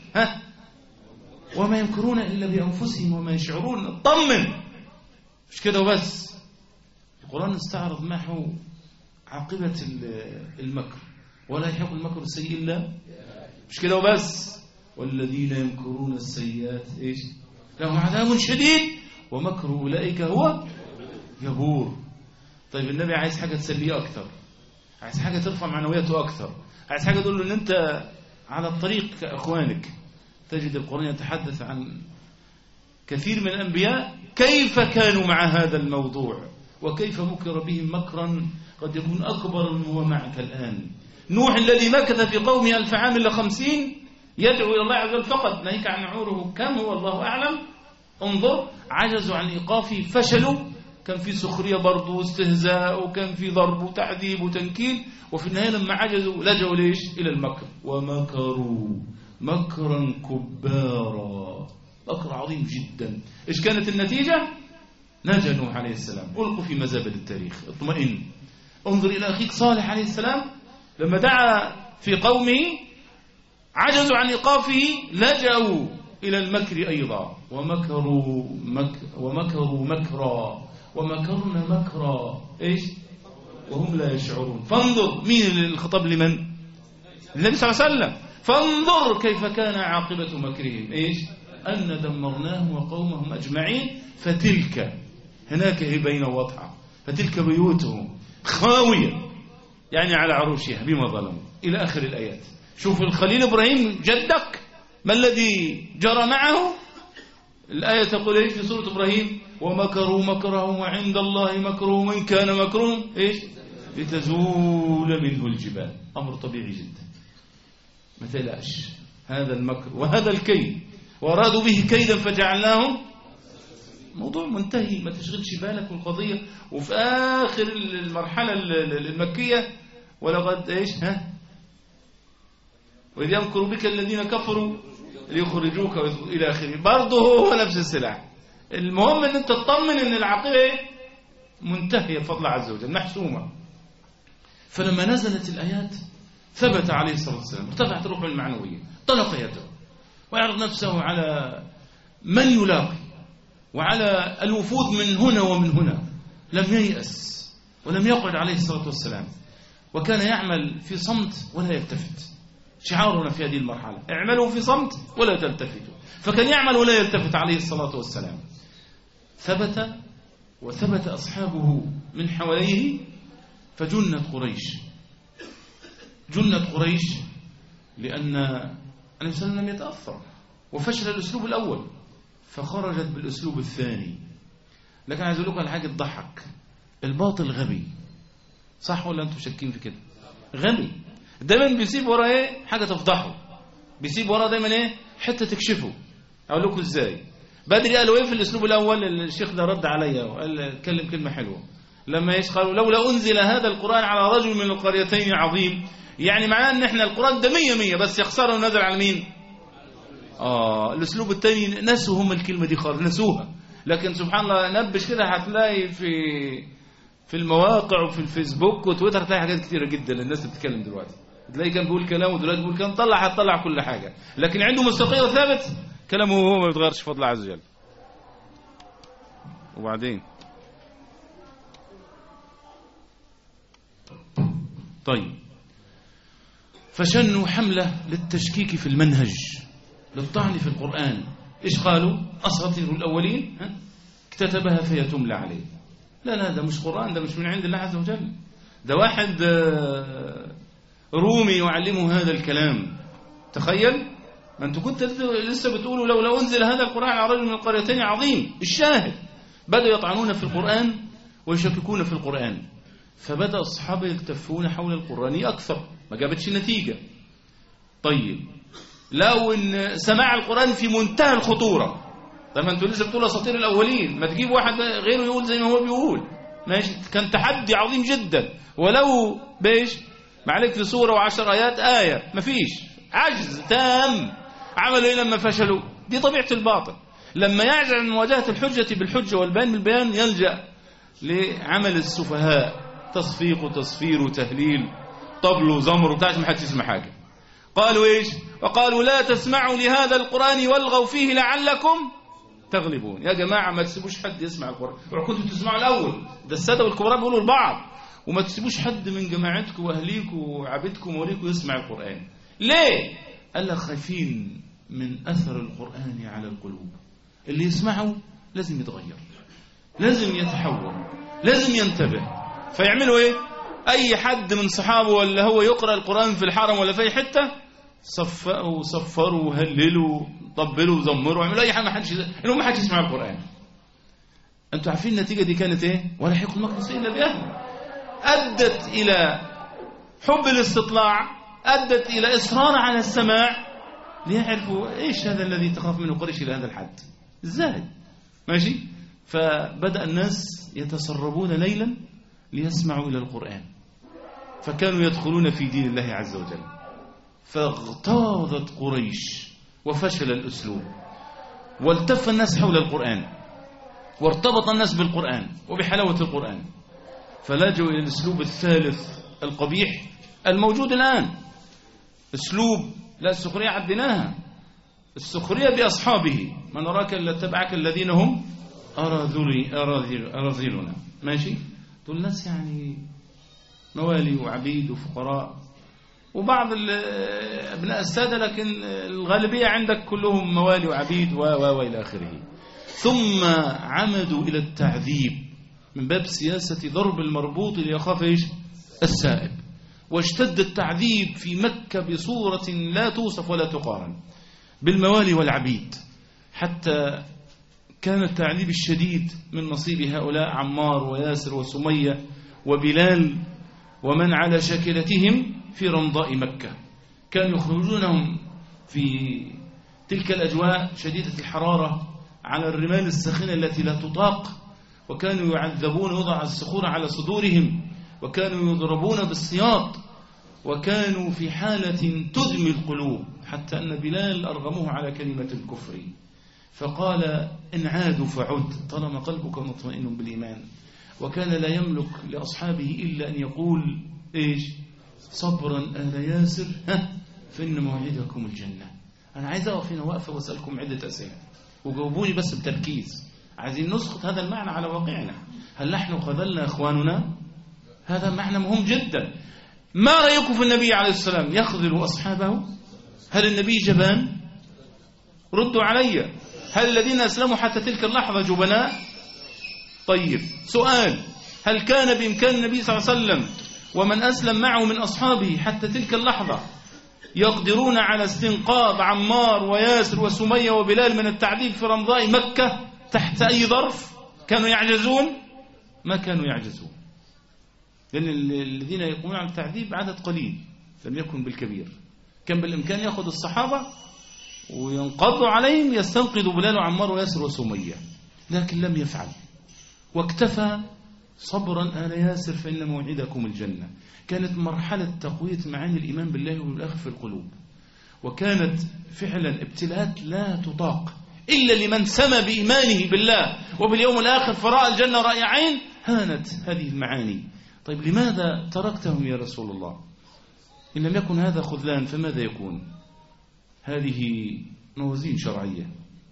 وما يمكرون إلا بأنفسهم وما يشعرون. اطمن، مش كده وبس. القرآن استعرض معه عاقبة المكر، ولا يحق المكر السيء إلا، مش كده وبس. والذين يمكرون السيئات إيش؟ لهم عذاب شديد ومكر أولئك هو يبور. طيب النبي عايز حاجة تسليه أكثر، عايز حاجة ترفع معنوياته أكثر، عايز حاجة تقول له إن أنت على الطريق كأخوانك. تجد القرآن يتحدث عن كثير من الأنبياء كيف كانوا مع هذا الموضوع، وكيف مكر بهم مكرا قد يكون أكبر من هو معك الآن. نوح الذي مكث في قومه 1000 عام إلا 50 يدعو إلى الله عز وجل فقط، ناهيك عن عمره كم هو الله أعلم. انظر، عجزوا عن إيقافه، فشلوا، كان في سخرية برضه واستهزاء، وكان في ضرب وتعذيب وتنكيل، وفي النهاية لما عجزوا لجأوا ليش؟ إلى المكر. ومكروا مكرا كبارا، مكر عظيم جدا. إيش كانت النتيجة؟ نجا نوح عليه السلام، ألقوا في مزابل التاريخ. اطمئن، انظر إلى أخيك صالح عليه السلام لما دعا في قومه عجزوا عن إيقافه، لجأوا إلى المكر أيضا. ومكروا مكرا ومكرنا مكرا إيش؟ وهم لا يشعرون. فانظر، مين الخطاب لمن؟ النبي صلى الله عليه وسلم. فانظر كيف كان عاقبة مكرهم، إيش؟ أن دمرناهم وقومهم أجمعين فتلك هناك هي بين وضعها فتلك بيوتهم خاوية يعني على عروشها بما ظلموا إلى آخر الآيات. شوف الخليل إبراهيم جدك ما الذي جرى معه. الآية تقول إيش في سورة إبراهيم؟ ومكروا مكرهم وعند الله مكرهم وإن كان مكرهم إيش؟ لتزول منه الجبال. أمر طبيعي جدا، ما تقلقش. هذا المكر وهذا الكيد وأرادوا به كيدا فجعلناهم، موضوع منتهي، ما تشغلش بالك بالقضية. وفي آخر المرحلة المكية ولقد إيش وإذ يمكر بك الذين كفروا ليخرجوك إلى آخره، برضه هو نفس السلاح. المهم أن أنت تطمن أن العقيدة منتهية بفضل عز وجل محسومة. فلما نزلت الآيات ثبت عليه الصلاة والسلام، ارتفعت روحه المعنوية، طلق يده ويعرض نفسه على من يلاقي وعلى الوفود من هنا ومن هنا. لم ييأس ولم يقعد عليه الصلاة والسلام، وكان يعمل في صمت ولا يلتفت. شعارنا في هذه المرحلة اعملوا في صمت ولا تلتفتوا، فكان يعمل ولا يلتفت عليه الصلاة والسلام. ثبت وثبت أصحابه من حواليه فجنت قريش. جنت قريش لأن النبي صلى الله عليه وسلم لم يتأثر وفشل الأسلوب الأول فخرجت بالأسلوب الثاني. لكن عايز أقول لكم على حاجة تضحك، الباطل غبي، صح ولا أنتم شاكين في كده؟ غبي دايما بيسيب وراه ايه؟ حاجة تفضحه، بيسيب وراه دايما ايه؟ حتة تكشفه. أقول لكم ازاي. بدري قالوا ايه في الأسلوب الأول؟ الشيخ ده رد عليا وقال اتكلم كلمة حلوة لما قالوا لولا أنزل هذا القرآن على رجل من القريتين عظيم، يعني معناه ان احنا القرآن ده 100 بس يخسره ونزل على مين؟ الأسلوب الثاني نسوا هم الكلمة دي خالص، نسوها. لكن سبحان الله نبش كده هتلاقي في المواقع وفي الفيسبوك وتويتر هتلاقي حاجات كتيرة جدا الناس بتتكلم دلوقتي. تلاقي كان بيقول كلام ودلوقتي بيقول كلام، هتطلع كل حاجة، لكن عنده مستقيم ثابت كلامه هو ما بيتغيرش بفضل عز وجل. وبعدين طيب فشنوا حملة للتشكيك في المنهج، للطعن في القرآن. إيش قالوا؟ أساطير الأولين اكتتبها فهي تملى عليه. لا ده مش قرآن، ده مش من عند الله عز وجل، ده واحد رومي يعلمه هذا الكلام. تخيل، ما أنتوا كنت لسه بتقولوا لولا أنزل هذا القرآن على رجل من القريتين عظيم. الشاهد بدأوا يطعنون في القرآن ويشككون في القرآن، فبدأ الصحابة يلتفون حول القرآن أكثر، ما جابتش نتيجة. طيب لو إن سماع القرآن في منتهى الخطورة، طيب أنتوا لسه بتقولوا أساطير الأولين، ما تجيب واحد غيره يقول زي ما هو بيقول، ماشي؟ كان تحدي عظيم جدا، ولو بيش ما عليك في سورة و10 آيات آية، ما فيش، عجز تام. عملوا إيه لما فشلوا؟ دي طبيعة الباطل، لما يعجز عن مواجهة الحجة بالحجة والبيان بالبيان يلجأ لعمل السفهاء، تصفيق وتصفير وتهليل، طبل وزمر وبتاع، ما حدش يسمع حاجة. قالوا إيش؟ وقالوا لا تسمعوا لهذا القرآن والغوا فيه لعلكم تغلبون. يا جماعة ما تسيبوش حد يسمع القرآن، كنتوا تسمعوا الأول، ده السادة والكبراء بيقولوا لبعض، وما تسيبوش حد من جماعتكم وأهليكم وعبيدكم ووليكم يسمع القرآن. ليه؟ قال لك خايفين من أثر القرآن على القلوب، اللي يسمعه لازم يتغير، لازم يتحول، لازم ينتبه. فيعملوا إيه؟ أي حد من صحابه ولا هو يقرأ القرآن في الحرم ولا في أي حتة، صفقوا وصفروا وهللوا طبلوا وزمروا، عملوا أي حاجة، ما حدش يسمع القرآن. أنتوا عارفين النتيجة دي كانت إيه؟ ولا يحق المكر السيء إلا بأهله. أدت إلى حب الاستطلاع، أدت إلى إصرار على السماع، ليعرفوا إيش هذا الذي تخاف منه قريش إلى هذا الحد، إزاي؟ ماشي؟ فبدأ الناس يتسربون ليلا ليسمعوا إلى القرآن، فكانوا يدخلون في دين الله عز وجل. فاغتاظت قريش وفشل الأسلوب، والتف الناس حول القرآن، وارتبط الناس بالقرآن وبحلاوة القرآن، فلجوا إلى الأسلوب الثالث القبيح الموجود الآن. أسلوب لا السخرية عدناها، السخرية بأصحابه، من أراك إلا اتبعك الذين هم أراذلنا. ماشي؟ دول الناس يعني موالي وعبيد وفقراء، وبعض أبناء السادة، لكن الغالبية عندك كلهم موالي وعبيد وإلى آخره. ثم عمدوا إلى التعذيب من باب سياسة ضرب المربوط ليخاف إيش؟ السائب. واشتد التعذيب في مكة بصورة لا توصف ولا تقارن بالموالي والعبيد، حتى كان التعذيب الشديد من نصيب هؤلاء عمار وياسر وسمية وبلال ومن على شاكلتهم في رمضاء مكة. كانوا يخرجونهم في تلك الأجواء شديدة الحرارة على الرمال الساخنة التي لا تطاق، وكانوا يعذبون، يوضع الصخور على صدورهم، وكانوا يضربون بالسياط، وكانوا في حالة تدمي القلوب، حتى أن بلال أرغموه على كلمة الكفر، فقال إن عادوا فعد طالما قلبك مطمئن بالإيمان. وكان لا يملك لأصحابه إلا أن يقول إيش؟ صبرا آل ياسر فإن موعدكم الجنة. أنا عايز أقف هنا وقفة وأسألكم عدة أسئلة وجاوبوني بس بتركيز. عايزين نسقط هذا المعنى على واقعنا. هل نحن خذلنا إخواننا؟ هذا معنى مهم جدا. ما رأيكم في النبي عليه السلام يخذل أصحابه؟ هل النبي جبان؟ ردوا علي. هل الذين أسلموا حتى تلك اللحظة جبناء؟ طيب سؤال، هل كان بإمكان النبي صلى الله عليه وسلم ومن أسلم معه من أصحابه حتى تلك اللحظة يقدرون على استنقاذ عمار وياسر وسمية وبلال من التعذيب في رمضاء مكة تحت أي ظرف؟ كانوا يعجزون؟ ما كانوا يعجزون، لأن الذين يقومون على التعذيب عدد قليل لم يكن بالكبير. كان بالإمكان يأخذ الصحابة وينقضوا عليهم، يستنقذوا بلال وعمار وياسر وسمية، لكن لم يفعل، واكتفى صبرا آل ياسر فإن موعدكم الجنة. كانت مرحلة تقوية معاني الإيمان بالله والآخر في القلوب، وكانت فعلا ابتلاءات لا تطاق إلا لمن سمى بإيمانه بالله وباليوم الآخر فرأى الجنة رأي عين. هانت هذه المعاني. طيب لماذا تركتهم يا رسول الله؟ إن لم يكن هذا خذلان فماذا يكون؟ هذه موازين شرعية،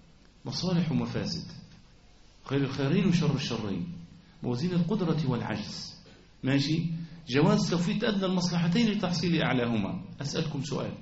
مصالح ومفاسد، خير الخيرين وشر الشرين، موازين القدرة والعجز. ماشي، جواز توفيق أدنى المصلحتين لتحصيل أعلاهما. أسألكم سؤال،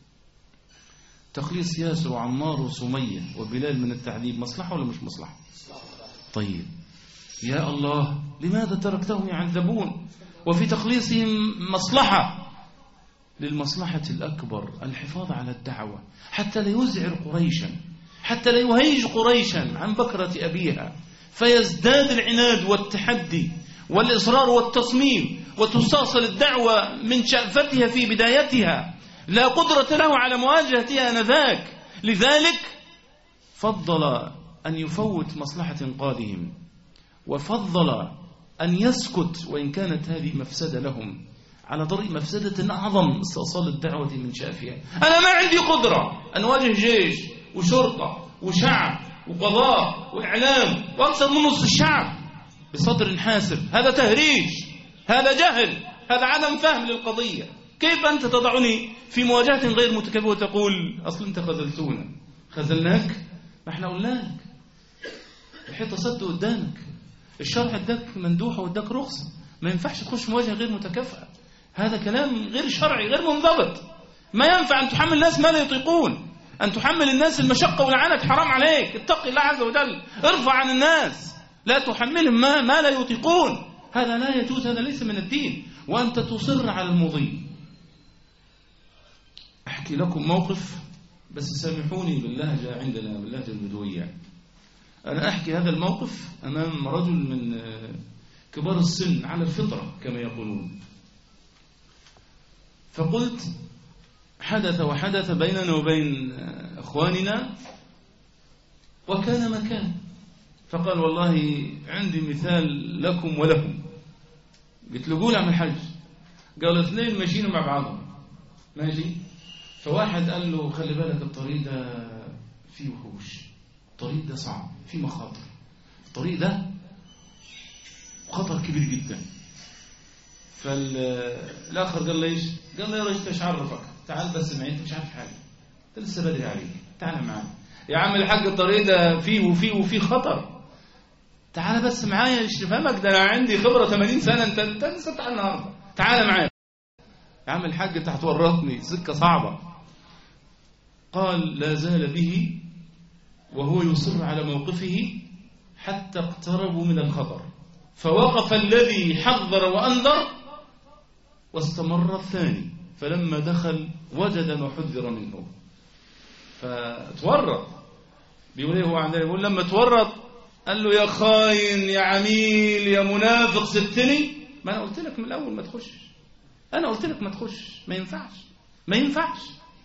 تخليص ياسر وعمار وسمية وبلال من التعذيب مصلحة ولا مش مصلحة؟ طيب يا الله، لماذا تركتهم يعذبون وفي تخليصهم مصلحة؟ للمصلحة الأكبر الحفاظ على الدعوة، حتى لا يزعر قريشا، حتى لا يهيج قريشا عن بكرة أبيها، فيزداد العناد والتحدي والإصرار والتصميم، وتستأصل الدعوة من شأفتها في بدايتها، لا قدرة له على مواجهتها آنذاك. لذلك فضل أن يفوت مصلحة إنقاذهم، وفضل أن يسكت وإن كانت هذه مفسدة لهم على طريق مفسدة أعظم، استئصال الدعوة من شأفها. أنا ما عندي قدرة أن أواجه جيش وشرطة وشعب وقضاء وإعلام وأكثر من نصف الشعب بصدر حاسب. هذا تهريج، هذا جهل، هذا عدم فهم للقضية. كيف أنت تضعني في مواجهة غير متكافئة وتقول أصل أنت خذلتونا؟ خذلناك؟ ما احنا قلناك الحيطة سد قدامك، الشرع اداك مندوحة واداك رخصة، ما ينفعش تخش مواجهة غير متكافئة. هذا كلام غير شرعي، غير منضبط. ما ينفع أن تحمل الناس ما لا يطيقون، أن تحمل الناس المشقة والعنت. حرام عليك، اتق الله عز وجل، ارفع عن الناس، لا تحملهم ما لا يطيقون. هذا لا يجوز، هذا ليس من الدين، وأنت تصر على المضي. أحكي لكم موقف، بس سامحوني باللهجة عندنا، باللهجة البدوية. أنا أحكي هذا الموقف أمام رجل من كبار السن على الفطرة كما يقولون. فقلت حدث بيننا وبين أخواننا وكان مكان، فقال والله عندي مثال لكم ولكم. قلت له قول عم الحج. قالوا اثنين ماشيين مع بعضهم، ماشي، فواحد قال له خلي بالك الطريق ده فيه وحوش، الطريق ده صعب، فيه مخاطر، الطريق ده خطر كبير جدا. فالآخر قال له ايش؟ قال له يا رجل ايش عرفك؟ تعال بس معي، انت مش عارف حاجه، انت لسه بدري عليك، تعال معايا يا عم الحاج، الطريق ده فيه خطر، تعال بس معايا ايش فهمك، ده انا عندي خبره 80 سنه، انت لسه بتاع النهارده، تعال معايا. يا عم الحاج أنت هتورطني، سكة صعبة. قال لا زال به وهو يصر على موقفه حتى اقتربوا من الخطر، فوقف الذي حذر وأنذر واستمر الثاني، فلما دخل وجد ما حذر منه فتورط. بيقول ايه هو عندنا؟ يقول لما تورط قال له يا خاين يا عميل يا منافق سبتني. ما أنا قلت لك من الأول ما تخش، أنا قلت لك ما تخش، ما ينفعش ما ينفعش.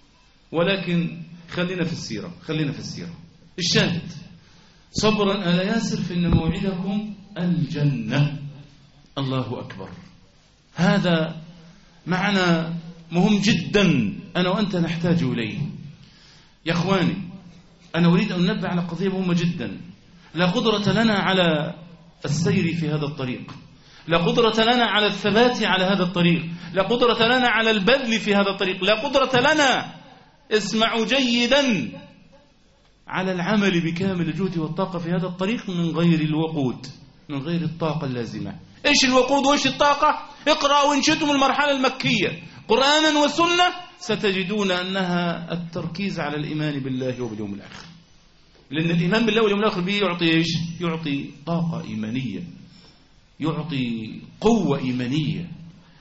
ولكن خلينا في السيرة، خلينا في السيرة. الشاهد صبرا آل ياسر فإن موعدكم الجنة. الله أكبر. هذا معنى مهم جدا أنا وأنت نحتاج إليه. يا أخواني أنا أريد أن ننبه على قضية مهمة جدا. لا قدرة لنا على السير في هذا الطريق، لا قدرة لنا على الثبات على هذا الطريق، لا قدرة لنا على البذل في هذا الطريق، لا قدرة لنا، اسمعوا جيدا، على العمل بكامل الجهد والطاقة في هذا الطريق من غير الوقود، من غير الطاقة اللازمة. إيش الوقود وإيش الطاقة؟ اقرأوا إن شئتم المرحلة المكية قرآنا وسنة ستجدون أنها التركيز على الإيمان بالله وباليوم الآخر. لأن الإيمان بالله واليوم الآخر يعطي إيش؟ يعطي طاقة إيمانية، يعطي قوة إيمانية،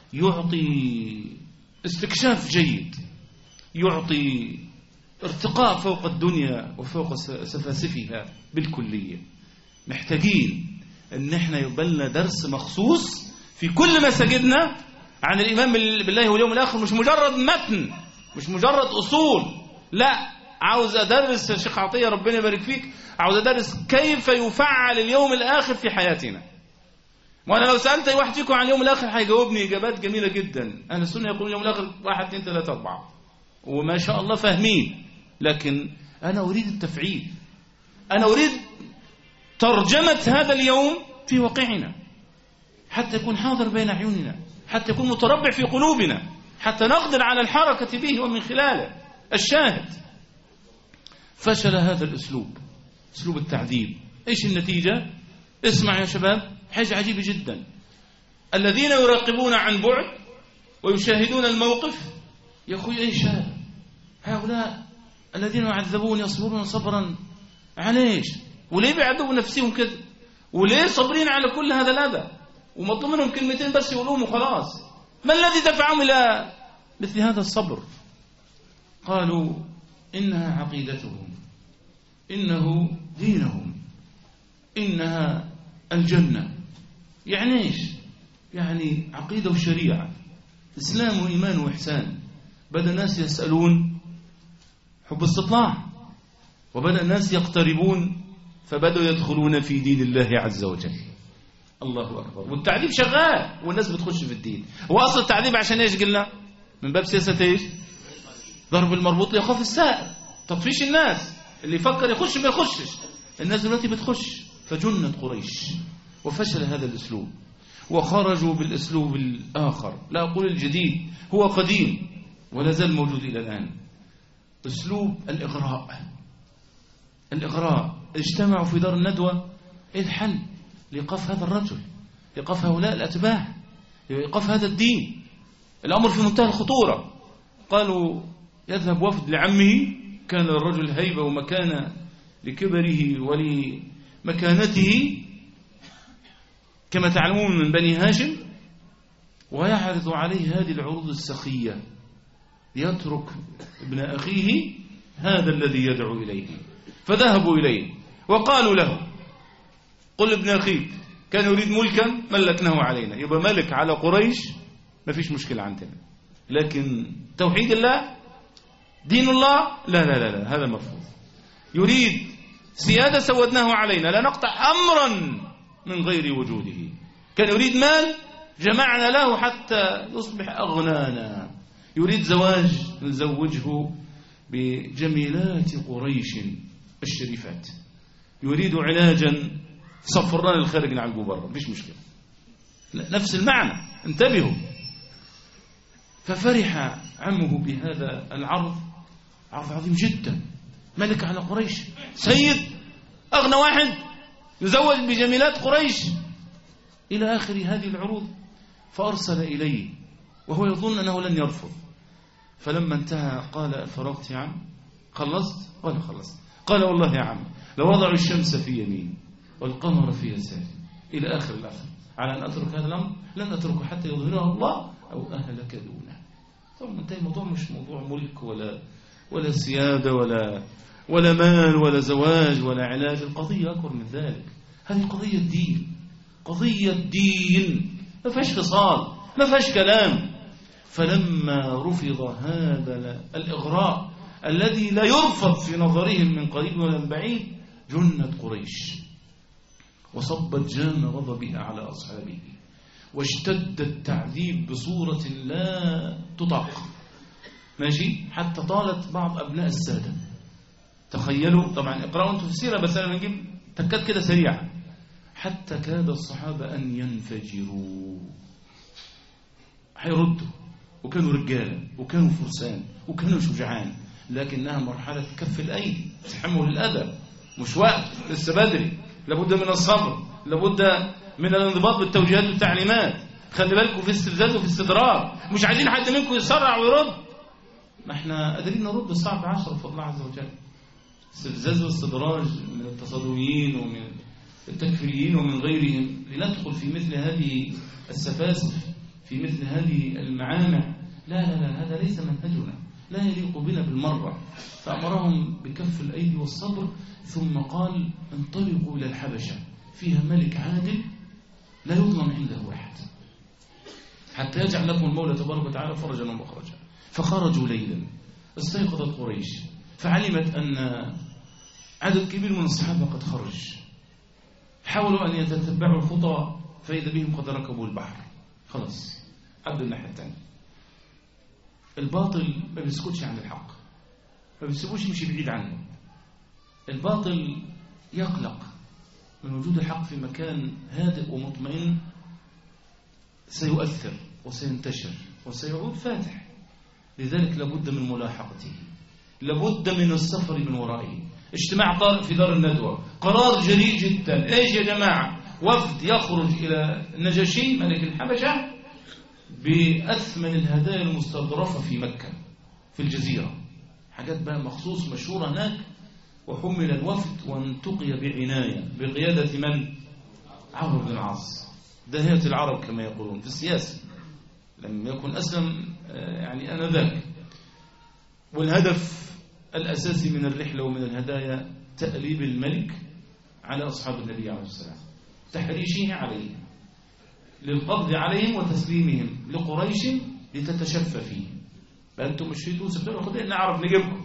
يعطي استكشاف جيد، يعطي ارتقاء فوق الدنيا وفوق سفاسفها بالكلية. محتاجين ان احنا يبلنا درس مخصوص في كل مساجدنا عن الإيمان بالله واليوم الآخر. مش مجرد متن، مش مجرد أصول، لا، عاوز أدرس يا شيخ عطية ربنا يبارك فيك، عاوز أدرس كيف يفعل اليوم الآخر في حياتنا. وأنا لو سألت أي واحد فيكم عن اليوم الآخر هيجاوبني إجابات جميلة جدا. أهل السنة يقولون اليوم الآخر 1 2 3 4 وما شاء الله فاهمين. لكن أنا أريد التفعيل، أنا أريد ترجمة هذا اليوم في واقعنا حتى يكون حاضر بين عيوننا، حتى يكون متربع في قلوبنا، حتى نقدر على الحركة به ومن خلاله. الشاهد فشل هذا الأسلوب، أسلوب التعذيب. إيش النتيجة؟ اسمع يا شباب، حاجة عجيبة جدا. الذين يراقبون عن بعد ويشاهدون الموقف، يا أخوي إيش هؤلاء الذين يعذبون يصبرون صبرا عليش؟ وليه بيعذبوا نفسهم كده؟ وليه صابرين على كل هذا الأذى؟ ومطلوب منهم كلمتين بس يقولوهم وخلاص. ما الذي دفعهم إلى مثل هذا الصبر؟ قالوا إنها عقيدتهم، إنه دينهم، إنها الجنة. يعني إيش؟ يعني عقيدة وشريعة، إسلام وإيمان وإحسان. بدأ الناس يسألون حب استطلاع، وبدأ الناس يقتربون، فبدأوا يدخلون في دين الله عز وجل. الله أكبر. والتعذيب شغال والناس بتخش في الدين. وأصل التعذيب عشان إيش قلنا؟ من باب سياسة إيش؟ ضرب المربوط يخاف السائل، تطفيش الناس، اللي يفكر يخش ما يخشش. الناس دلوقتي بتخش. فجنت قريش وفشل هذا الأسلوب، وخرجوا بالأسلوب الآخر، لا أقول الجديد، هو قديم ولا زال موجود إلى الآن، أسلوب الإغراء. الإغراء. اجتمعوا في دار الندوة. إيه الحل؟ لإيقاف هذا الرجل، لإيقاف هؤلاء الأتباع، لإيقاف هذا الدين. الأمر في منتهى الخطورة. قالوا يذهب وفد لعمه، كان الرجل هيبة ومكانة لكبره ولمكانته كما تعلمون من بني هاشم، ويعرض عليه هذه العروض السخية ليترك ابن أخيه هذا الذي يدعو إليه. فذهبوا إليه وقالوا له قل ابن أخيك كان يريد ملكا ملكناه علينا، يبقى ملك على قريش ما فيش مشكلة عندنا، لكن توحيد الله دين الله لا لا لا, لا. هذا مرفوض. يريد سيادة سودناه علينا، لا نقطع أمرا من غير وجوده. كان يريد مال جمعنا له حتى يصبح أغنانا. يريد زواج نزوجه بجميلات قريش الشريفات. يريد علاجا صفرنا الخارج نعالجه بره، مفيش مشكلة. نفس المعنى، انتبهوا. ففرح عمه بهذا العرض، عرض عظيم جدا. ملك على قريش، سيد، أغنى واحد، يزوج بجميلات قريش إلى آخر هذه العروض. فأرسل إليه وهو يظن أنه لن يرفض. فلما انتهى قال: فرغت يا عم؟ خلصت؟ قال: خلصت. قال: والله يا عم لو وضعوا الشمس في يمين والقمر في يسار إلى آخر الأثر على أن أترك هذا الأمر لن أتركه حتى يظهره الله أو أهلك دونه. طبعا انتهى الموضوع، مش موضوع ملك ولا سيادة ولا مال ولا زواج ولا علاج. القضية أكبر من ذلك. هذه قضية دين، قضية دين، ما فيهاش فصال، ما فيهاش كلام. فلما رفض هذا الإغراء الذي لا يرفض في نظرهم من قريب ولا من بعيد، جنت قريش وصبت جان غضبها على أصحابه، واشتد التعذيب بصورة لا تطاق، ماشي، حتى طالت بعض أبناء السادة. تخيلوا، طبعا اقرأوا أنتم في السيرة بس أنا نجيب تكات كده سريعة. حتى كاد الصحابة أن ينفجروا، هيردوا، وكانوا رجالا وكانوا فرسان وكانوا شجعان، لكنها مرحلة كف الأيدي، تحمل الأذى، مش وقت، لسه بدري، لابد من الصبر، لابد من الانضباط بالتوجيهات والتعليمات. خلي بالكم في استفزاز وفي استدراج، مش عايزين حد منكم يسرع ويرد، ما احنا قادرين نرد الصعب 10 بفضل الله عز وجل. استفزاز واستدراج من التصدويين ومن التكفيريين ومن غيرهم لندخل في مثل هذه السفاسف، في مثل هذه المعامع. لا لا لا، هذا ليس منهجنا، لا يليق بنا بالمرة. فأمرهم بكف الأيدي والصبر، ثم قال: انطلقوا إلى الحبشة، فيها ملك عادل لا يظلم عنده أحد، حتى يجعل لكم المولى تبارك وتعالى فرجا ومخرجا. فخرجوا ليلا، استيقظت قريش فعلمت أن عدد كبير من الصحابة قد خرج. حاولوا أن يتتبعوا الخطى فإذا بهم قد ركبوا البحر، خلاص عدوا الناحية الثانية. الباطل ما بيسكتش عن الحق، ما بيسيبوش يمشي بعيد عنه. الباطل يقلق من وجود الحق في مكان هادئ ومطمئن، سيؤثر وسينتشر وسيعود فاتح. لذلك لابد من ملاحقته، لابد من السفر من ورائه. اجتماع طارئ في دار الندوة، قرار جريء جدا. ايش يا جماعة؟ وفد يخرج إلى النجاشي ملك الحبشة بأثمن الهدايا المستظرفة في مكة في الجزيرة، حاجات بقى مخصوص مشهورة هناك. وحمل الوفد وانتقي بعناية بقيادة من؟ عمرو بن العاص، داهية العرب كما يقولون في السياسة، لم يكن أسلم يعني آنذاك. والهدف الأساسي من الرحلة ومن الهدايا تأليب الملك على أصحاب النبي عليه السلام، تحريشه عليهم، للقبض عليهم وتسليمهم لقريش لتتشفى فيهم. فأنتم مشيتوا سبتوا خدين نعرف نجيبكم،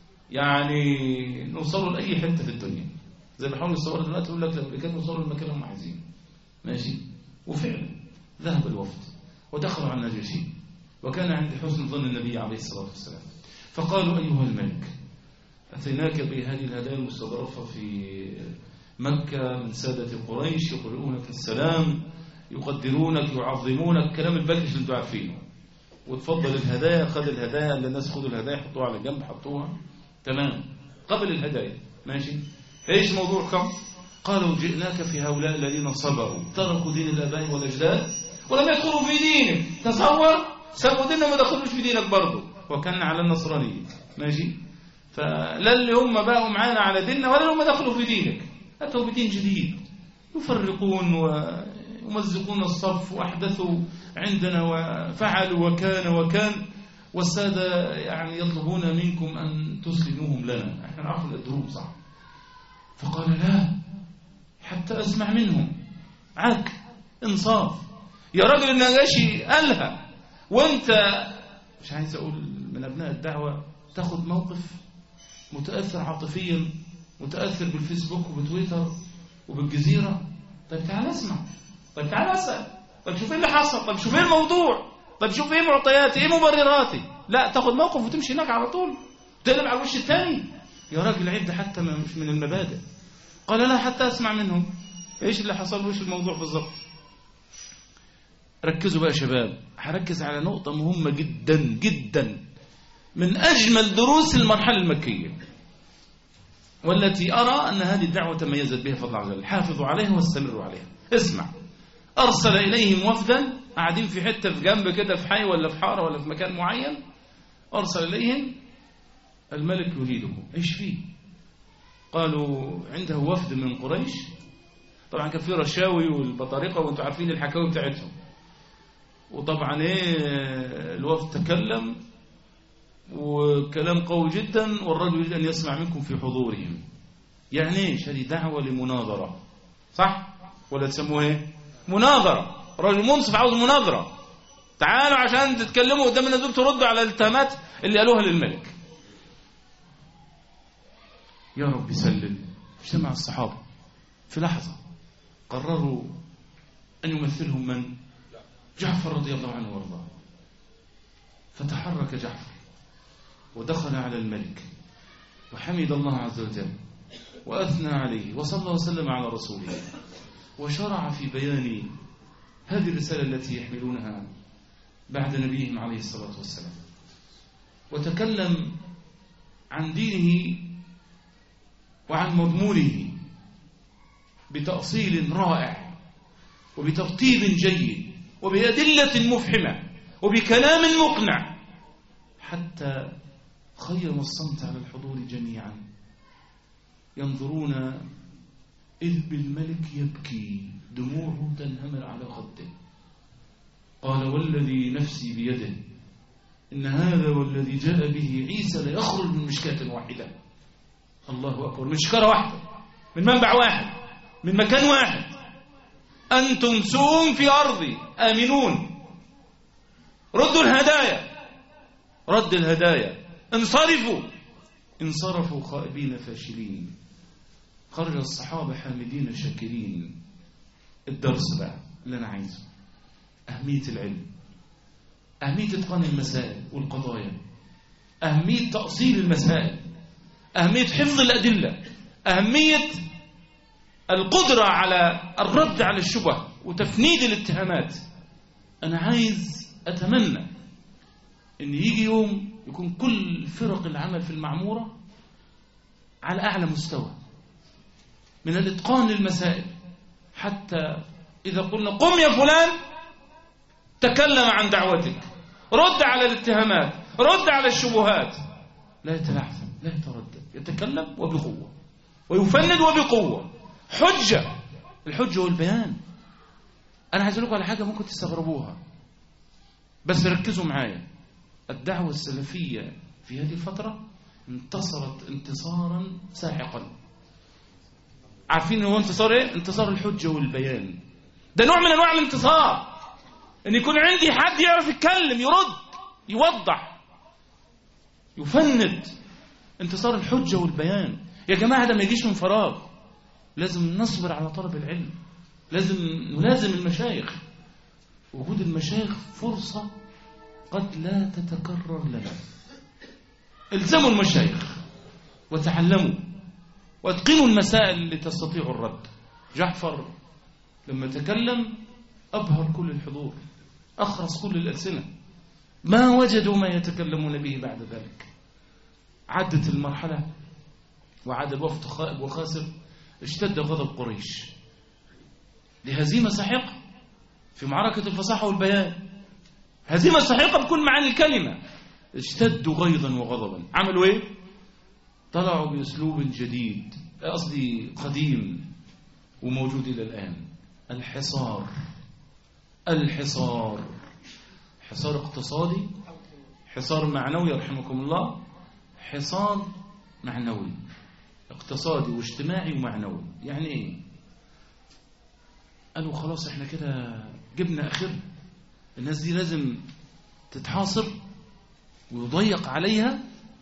يعني نوصلوا لأي حتة في الدنيا، زي ما حاولوا يصوروا دلوقتي، يقول لك لو كانوا يوصلوا المكان هم عايزين، ماشي. وفعلا ذهب الوفد ودخلوا على النجاشي، وكان عند حسن ظن النبي عليه الصلاة والسلام. فقالوا: أيها الملك، أتيناك بهذه الهدايا المستظرفة في مكة من سادة قريش، يقرؤونك السلام، يقدرونك، يعظمونك، كلام البكش اللي انتوا عارفينه. وتفضل الهدايا، خذ الهدايا، اللي الناس خذوا الهدايا حطوها على جنب، حطوها تمام، قبل الهدايا، ماشي. ايش موضوعكم؟ قالوا: جئناك في هؤلاء الذين صبروا، تركوا دين الآباء والأجداد ولم يدخلوا في دينك. تصور، سابوا ديننا ما دخلوش في دينك برضه، وكان على النصرانية، ماشي. فلا اللي هم بقوا معانا على ديننا ولا هم دخلوا في دينك، أتوا بدين جديد، يفرقون ويمزقون الصف، وأحدثوا عندنا وفعلوا وكان والسادة يعني يطلبون منكم أن تسلموهم لنا، احنا نعرف الدروب صح. فقال: لا، حتى أسمع منهم، عدل، إنصاف. يا راجل النجاشي قالها، وانت مش عايز أقول من أبناء الدعوة تاخد موقف متأثر عاطفيا، متأثر بالفيسبوك وبتويتر وبالجزيرة. طيب تعال اسمع، طيب تعال أسأل، طيب شوف ايه اللي حصل، طيب شوف ايه الموضوع، طيب شوف ايه معطياتي، ايه مبرراتي. لا، تاخد موقف وتمشي هناك على طول، تقلب على الوش الثاني. يا راجل عيب، ده حتى مش من المبادئ. قال: لا، حتى اسمع منهم ايش اللي حصل وايش الموضوع بالضبط. ركزوا بقى يا شباب، هركز على نقطة مهمة جدا جدا، من أجمل دروس المرحلة المكية، والتي أرى أن هذه الدعوة تميزت بها فضل الله عز وجل. حافظوا عليها واستمروا عليها. اسمع: أرسل إليهم وفدا قاعدين في حتة في جنب كده، في حي ولا في حارة ولا في مكان معين، أرسل إليهم الملك يريدكم. إيش فيه؟ قالوا عنده وفد من قريش. طبعا كان في رشاوي والبطارقة وانتم عارفين الحكاوي بتاعتهم. وطبعا الوفد تكلم وكلام قوي جدا، والرجل يريد أن يسمع منكم في حضورهم. يعني ايش؟ هذه دعوة لمناظرة، صح؟ ولا تسموها ايه؟ مناظرة. رجل منصف عاوز مناظرة، تعالوا عشان تتكلموا قدام الناس دول تردوا على الاتهامات اللي قالوها للملك. يا رب سلم. اجتمع الصحابة في لحظة، قرروا أن يمثلهم من؟ جعفر رضي الله عنه وارضاه. فتحرك جعفر ودخل على الملك وحمد الله عز وجل وأثنى عليه وصلى وسلم على رسوله، وشرع في بيان هذه الرسالة التي يحملونها بعد نبيهم عليه الصلاة والسلام، وتكلم عن دينه وعن مضمونه بتأصيل رائع وبترتيب جيد وبأدلة مفحمة وبكلام مقنع، حتى خيم الصمت على الحضور جميعا ينظرون، إذ بالملك يبكي دموعه تنهمر على خده. قال والذي نفسي بيده إن هذا والذي جاء به عيسى ليخرج من مشكاة واحدة. الله أكبر، من شكارة واحدة، من منبع واحد، من مكان واحد. أنتم سوم في أرضي آمنون، ردوا الهدايا، رد الهدايا، انصرفوا خائبين فاشلين، خرج الصحابة حامدين شاكرين. الدرس بقى اللي أنا عايزه، أهمية العلم، أهمية إتقان المسائل والقضايا، أهمية تأصيل المسائل، أهمية حفظ الأدلة، أهمية القدرة على الرد على الشبه وتفنيد الاتهامات. أنا عايز أتمنى أن يجي يوم يكون كل فرق العمل في المعمورة على أعلى مستوى من الإتقان للمسائل، حتى إذا قلنا قم يا فلان تكلم عن دعوتك، رد على الاتهامات، رد على الشبهات، لا يتلعثم، لا يتردد، يتكلم وبقوة ويفند وبقوة. حجة، الحجة والبيان. أنا عايز أقول لكم على حاجة ممكن تستغربوها، بس ركزوا معايا. الدعوة السلفية في هذه الفترة انتصرت انتصارا ساحقا. عارفين هو انتصار ايه؟ انتصار الحجة والبيان. ده نوع من انواع الانتصار، ان يكون عندي حد يعرف يتكلم، يرد، يوضح، يفند. انتصار الحجة والبيان يا جماعة ده ما يجيش من فراغ. لازم نصبر على طلب العلم، لازم نلازم المشايخ. وجود المشايخ فرصة قد لا تتكرر لنا. الزموا المشايخ وتعلموا واتقنوا المسائل اللي تستطيعوا الرد. جعفر لما تكلم أبهر كل الحضور، أخرس كل الألسنة، ما وجدوا ما يتكلمون به بعد ذلك. عدت المرحلة وعاد الوفد خائب وخاسر. اشتد غضب قريش لهزيمة ساحقة في معركة الفصاحة والبيان، هزيمة ساحقة بكل معاني الكلمة. اشتدوا غيظا وغضبا. عملوا ايه؟ طلعوا بأسلوب جديد، قصدي قديم وموجود إلى الآن. الحصار. حصار اقتصادي، حصار معنوي يرحمكم الله، حصار معنوي، اقتصادي واجتماعي ومعنوي. يعني ايه؟ قالوا خلاص احنا كده جبنا اخر، الناس دي لازم تتحاصر ويضيق عليها.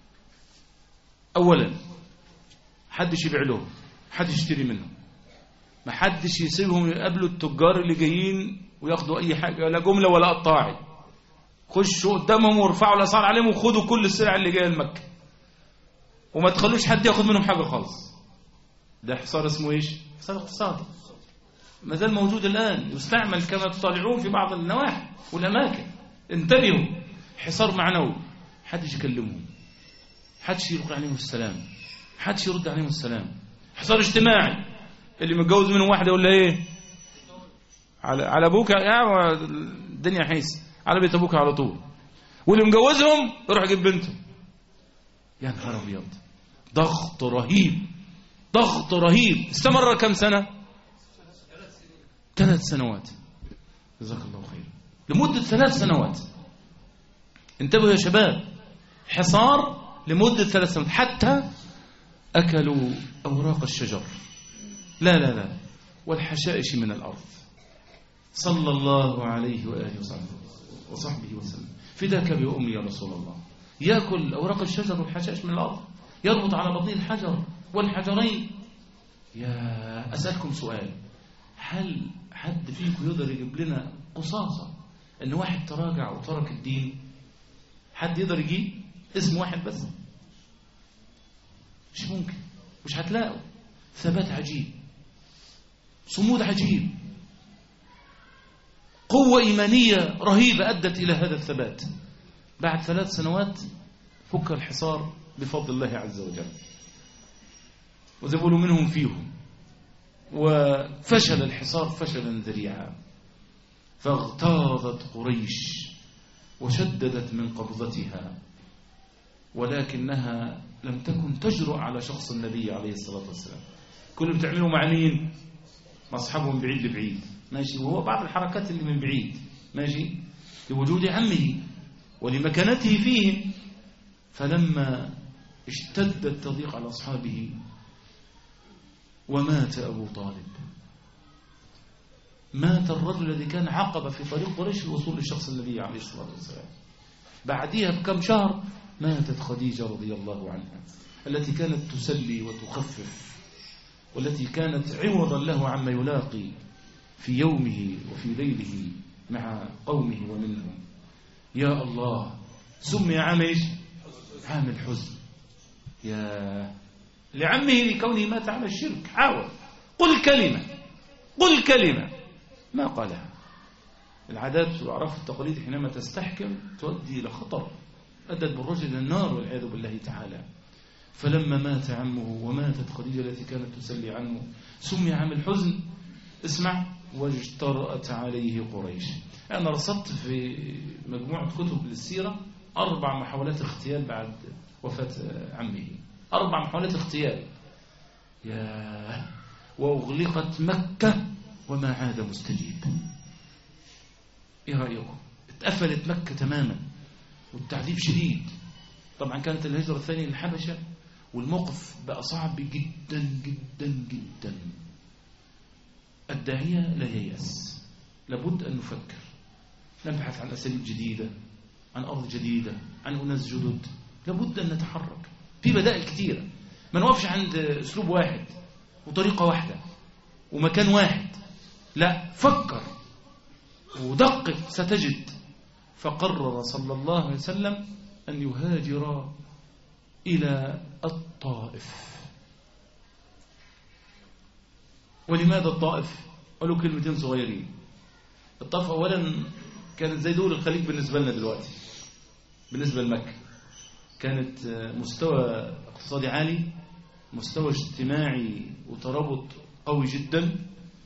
اولا حدش يبيع لهم، حدش يشتري منهم، ما حدش يسيبهم يقابلوا التجار اللي جايين وياخدوا اي حاجه، لا جمله ولا قطاعي. خشوا قدامهم وارفعوا الاسعار عليهم وخدوا كل السلع اللي جايه لمكه، وما تخلوش حد ياخد منهم حاجه خالص. ده حصار اسمه ايش؟ حصار اقتصادي، ما زال موجود الان، يستعمل كما تطالعون في بعض النواحي والاماكن. انتبهوا. حصار معنوي، حدش يكلمهم، حدش يلقي عليهم السلام، حدش يرد عليهم السلام. حصار اجتماعي، اللي متجوز منهم واحده يقول لها ايه؟ على ابوك يا الدنيا حيث على بيت أبوك على طول، واللي مجوزهم يروح يجيب بنته. يا نهار أبيض، ضغط رهيب، ضغط رهيب. استمر كم سنة؟ 3 سنوات. جزاك الله خير. لمدة 3 سنوات. انتبهوا يا شباب، حصار لمدة 3 سنوات، حتى أكلوا أوراق الشجر، لا والحشائش من الأرض. صلى الله عليه وآله وصحبه وسلم. فداك بأمي يا رسول الله. يأكل أوراق الشجر والحشائش من الأرض، يربط على بطن الحجر والحجرين. يا أسألكم سؤال، هل حد فيكم يقدر يجيب لنا قصاصة أن واحد تراجع وترك الدين؟ حد يقدر يجيب اسم واحد بس؟ مش ممكن، مش هتلاقوا. ثبات عجيب، صمود عجيب، قوة إيمانية رهيبة أدت إلى هذا الثبات. بعد 3 سنوات فك الحصار بفضل الله عز وجل، وذبلوا منهم فيهم، وفشل الحصار فشلا ذريعا. فاغتاظت قريش وشددت من قبضتها، ولكنها لم تكن تجرؤ على شخص النبي عليه الصلاة والسلام. كل بتعملوا مع مين؟ مع أصحابه من بعيد لبعيد، ماشي، وهو بعض الحركات اللي من بعيد، ماشي، لوجود عمه ولمكانته فيهم. فلما اشتد التضييق على أصحابه ومات أبو طالب، مات الرجل الذي كان عقبة في طريق قريش الوصول لشخص النبي عليه الصلاة والسلام. بعدها بكم شهر ماتت خديجة رضي الله عنها، التي كانت تسلي وتخفف، والتي كانت عوضا له عما يلاقي في يومه وفي ليله مع قومه ومنهم. يا الله، سمي عام ايش؟ عام الحزن. يا لعمه لكونه مات على الشرك. حاول قل كلمة ما قالها. العادات والأعراف والتقاليد حينما تستحكم تؤدي إلى خطر، أدت بالرجل إلى النار والعياذ بالله تعالى. فلما مات عمه وماتت خديجة التي كانت تسلي عنه سمي عام الحزن. اسمع، واجترأت عليه قريش. أنا رصدت في مجموعة كتب للسيرة 4 محاولات اغتيال بعد وفاة عمه، 4 محاولات اغتيال. يا وأغلقت مكة وما عاد مستجيب. ايه رأيكم؟ اتقفلت مكة تماما والتعذيب شديد. طبعا كانت الهجرة الثانية للحبشة، والموقف بقى صعب جدا جدا جدا. الداعية لا ييأس، لابد أن نفكر، نبحث عن أساليب جديدة، عن أرض جديدة، عن أناس جدد. لابد أن نتحرك في بدائل كثيرة، ما نوقفش عند أسلوب واحد وطريقة واحدة ومكان واحد. لا، فكر ودقق ستجد. فقرر صلى الله عليه وسلم أن يهاجر إلى الطائف. ولماذا الطائف؟ قالوا كلمتين صغيرين. الطائف أولا كانت زي دول الخليج بالنسبة لنا دلوقتي، بالنسبة لمكة كانت مستوى اقتصادي عالي، مستوى اجتماعي وترابط قوي جدا،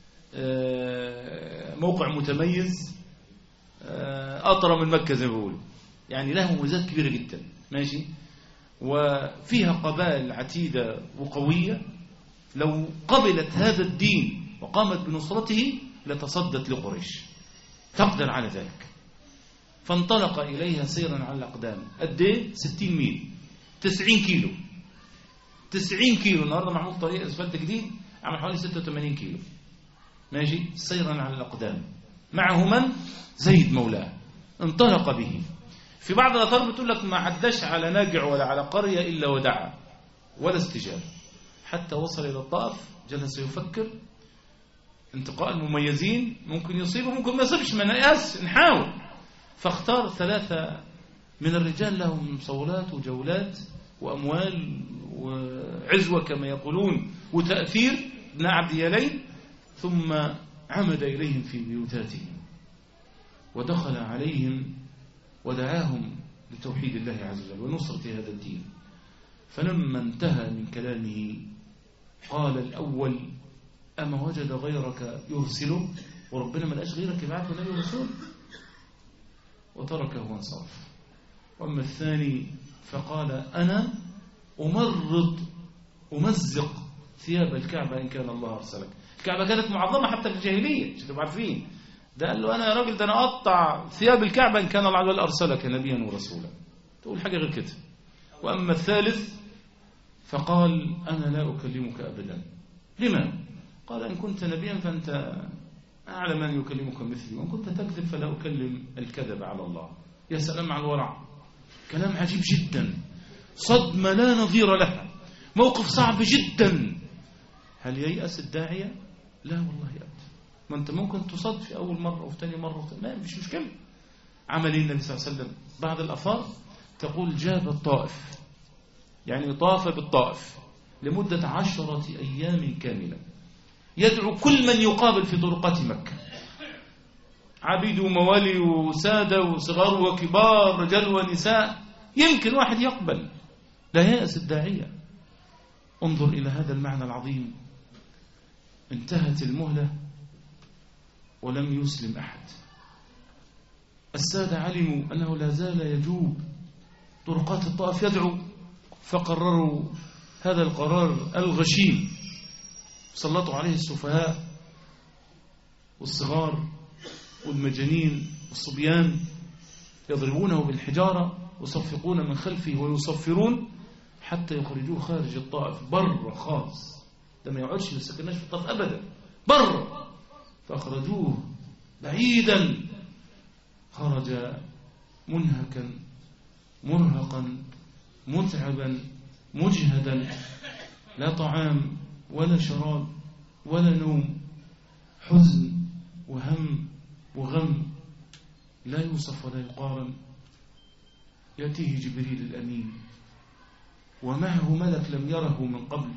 موقع متميز، أطرى من مكة زي ما بيقولوا، يعني لها مميزات كبيرة جدا، ماشي. وفيها قبائل عتيدة وقوية، لو قبلت هذا الدين وقامت بنصرته لتصدت لقريش، تقدر على ذلك. فانطلق إليها سيرا على الأقدام. قد ايه؟ 60 ميل، 90 كيلو، 90 كيلو. النهارده معمول طريق اسفلت جديد عمل حوالي 86 كيلو، ماشي، سيرا على الأقدام. معه من؟ زيد مولاه. انطلق به. في بعض الآثار بتقول لك ما عداش على ناجع ولا على قرية إلا ودعا ولا استجاب، حتى وصل إلى الطائف. جلس يفكر. انتقاء المميزين ممكن يصيبه ممكن ما يصيبش، ما نيأس، نحاول. فاختار 3 من الرجال لهم صولات وجولات وأموال وعزوة كما يقولون وتأثير، ابن عبد يلين. ثم عمد إليهم في بيوتاتهم ودخل عليهم ودعاهم لتوحيد الله عز وجل ونصرة هذا الدين. فلما انتهى من كلامه قال الأول: أما وجد غيرك يرسله؟ وربنا ما لقاش غيرك يبعثه نبي ورسول؟ وتركه وانصرف. وأما الثاني فقال أنا أمزق ثياب الكعبة إن كان الله أرسلك. الكعبة كانت معظمة حتى في الجاهلية، مش تبقى عارفين. ده قال له أنا يا راجل، ده أنا أقطع ثياب الكعبة إن كان الله عز وجل أرسلك نبيا ورسولا. تقول حاجة غير كده. وأما الثالث فقال أنا لا أكلمك أبدا. لما؟ قال إن كنت نبيا فأنت أعلم من يكلمك مثلي، وإن كنت تكذب فلا أكلم الكذب على الله. يا سلام على الورع، كلام عجيب جدا، صدمة لا نظير لها، موقف صعب جدا. هل ييأس الداعية؟ لا والله أبدا. ما أنت ممكن تصد في أول مرة وفي ثاني مرة ما مش مشكلة. عمل النبي صلى الله عليه وسلم بعد الأفار؟ تقول جاب الطائف، يعني طاف بالطائف لمدة 10 أيام كاملة، يدعو كل من يقابل في طرقات مكة، عبيد وموالي وسادة وصغار وكبار، رجال ونساء، يمكن واحد يقبل. لا يأس الداعية. انظر إلى هذا المعنى العظيم. انتهت المهلة ولم يسلم أحد. السادة علموا أنه لا زال يجوب طرقات الطائف يدعو، فقرروا هذا القرار الغشيم. سلطوا عليه السفهاء والصغار والمجانين والصبيان، يضربونه بالحجارة ويصفقون من خلفه ويصفرون حتى يخرجوه خارج الطائف بر خالص. ده ما يقعدش ما يسكناش في الطائف أبدا، بر. فأخرجوه بعيدا، خرج منهكا مرهقا متعبا مجهدا، لا طعام ولا شراب ولا نوم، حزن وهم وغم لا يوصف ولا يقارن. يأتيه جبريل الأمين ومعه ملك لم يره من قبل،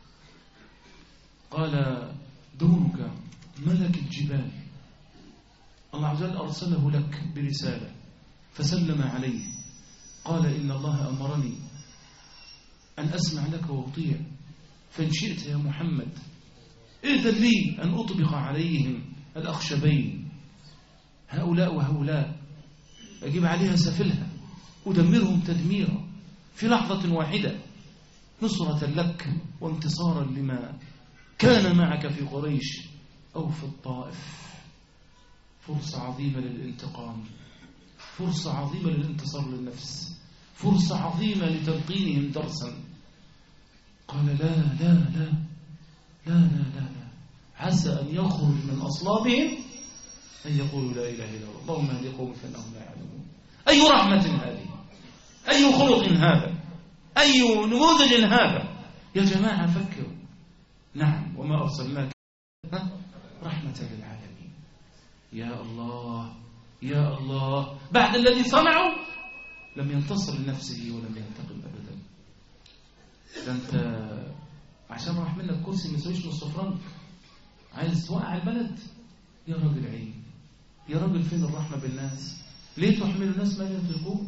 قال دونك ملك الجبال، الله عز وجل أرسله لك برسالة. فسلم عليه، قال إن الله أمرني أن أسمع لك وأطيع، فإن شئت يا محمد إذن لي أن أطبق عليهم الأخشبين، هؤلاء وهؤلاء، أجيب عليها سفلها، أدمرهم تدميرا في لحظة واحدة، نصرة لك وانتصارا لما كان معك في قريش أو في الطائف. فرصة عظيمة للانتقام، فرصة عظيمة للانتصار للنفس، فرصة عظيمة لتلقينهم درسا. قال لا لا لا لا لا لا, لا. عسى أن يخرج من أصلابهم أن يقولوا لا إله إلا الله، اللهم اهد قومي فإنهم لا يعلمون. أي رحمة هذه، أي خلق هذا، أي نموذج هذا يا جماعة. فكروا. نعم، وما أرسلناك رحمة للعالمين. يا الله يا الله. بعد الذي صنعوا لم ينتصر لنفسه ولم ينتقم أبدا. ده أنت عشان راح منك كرسي ما يسويش نص فرنك عايز توقع البلد. يا راجل عين، يا راجل فين الرحمة بالناس؟ ليه تحملوا الناس ما ينطقون؟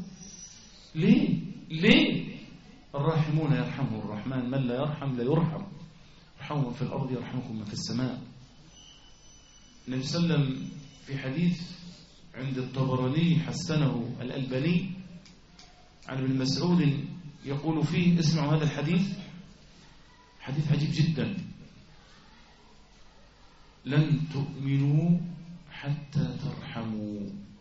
ليه الراحمون يرحمه الرحمن، من لا يرحم لا يرحم. ارحموا من في الأرض يرحمكم من في السماء. النبي صلى الله عليه وسلم في حديث عند الطبراني حسنه الألباني عن ابن مسعود يقول فيه، اسمعوا هذا الحديث، حديث عجيب جدا: لن تؤمنوا حتى ترحموا.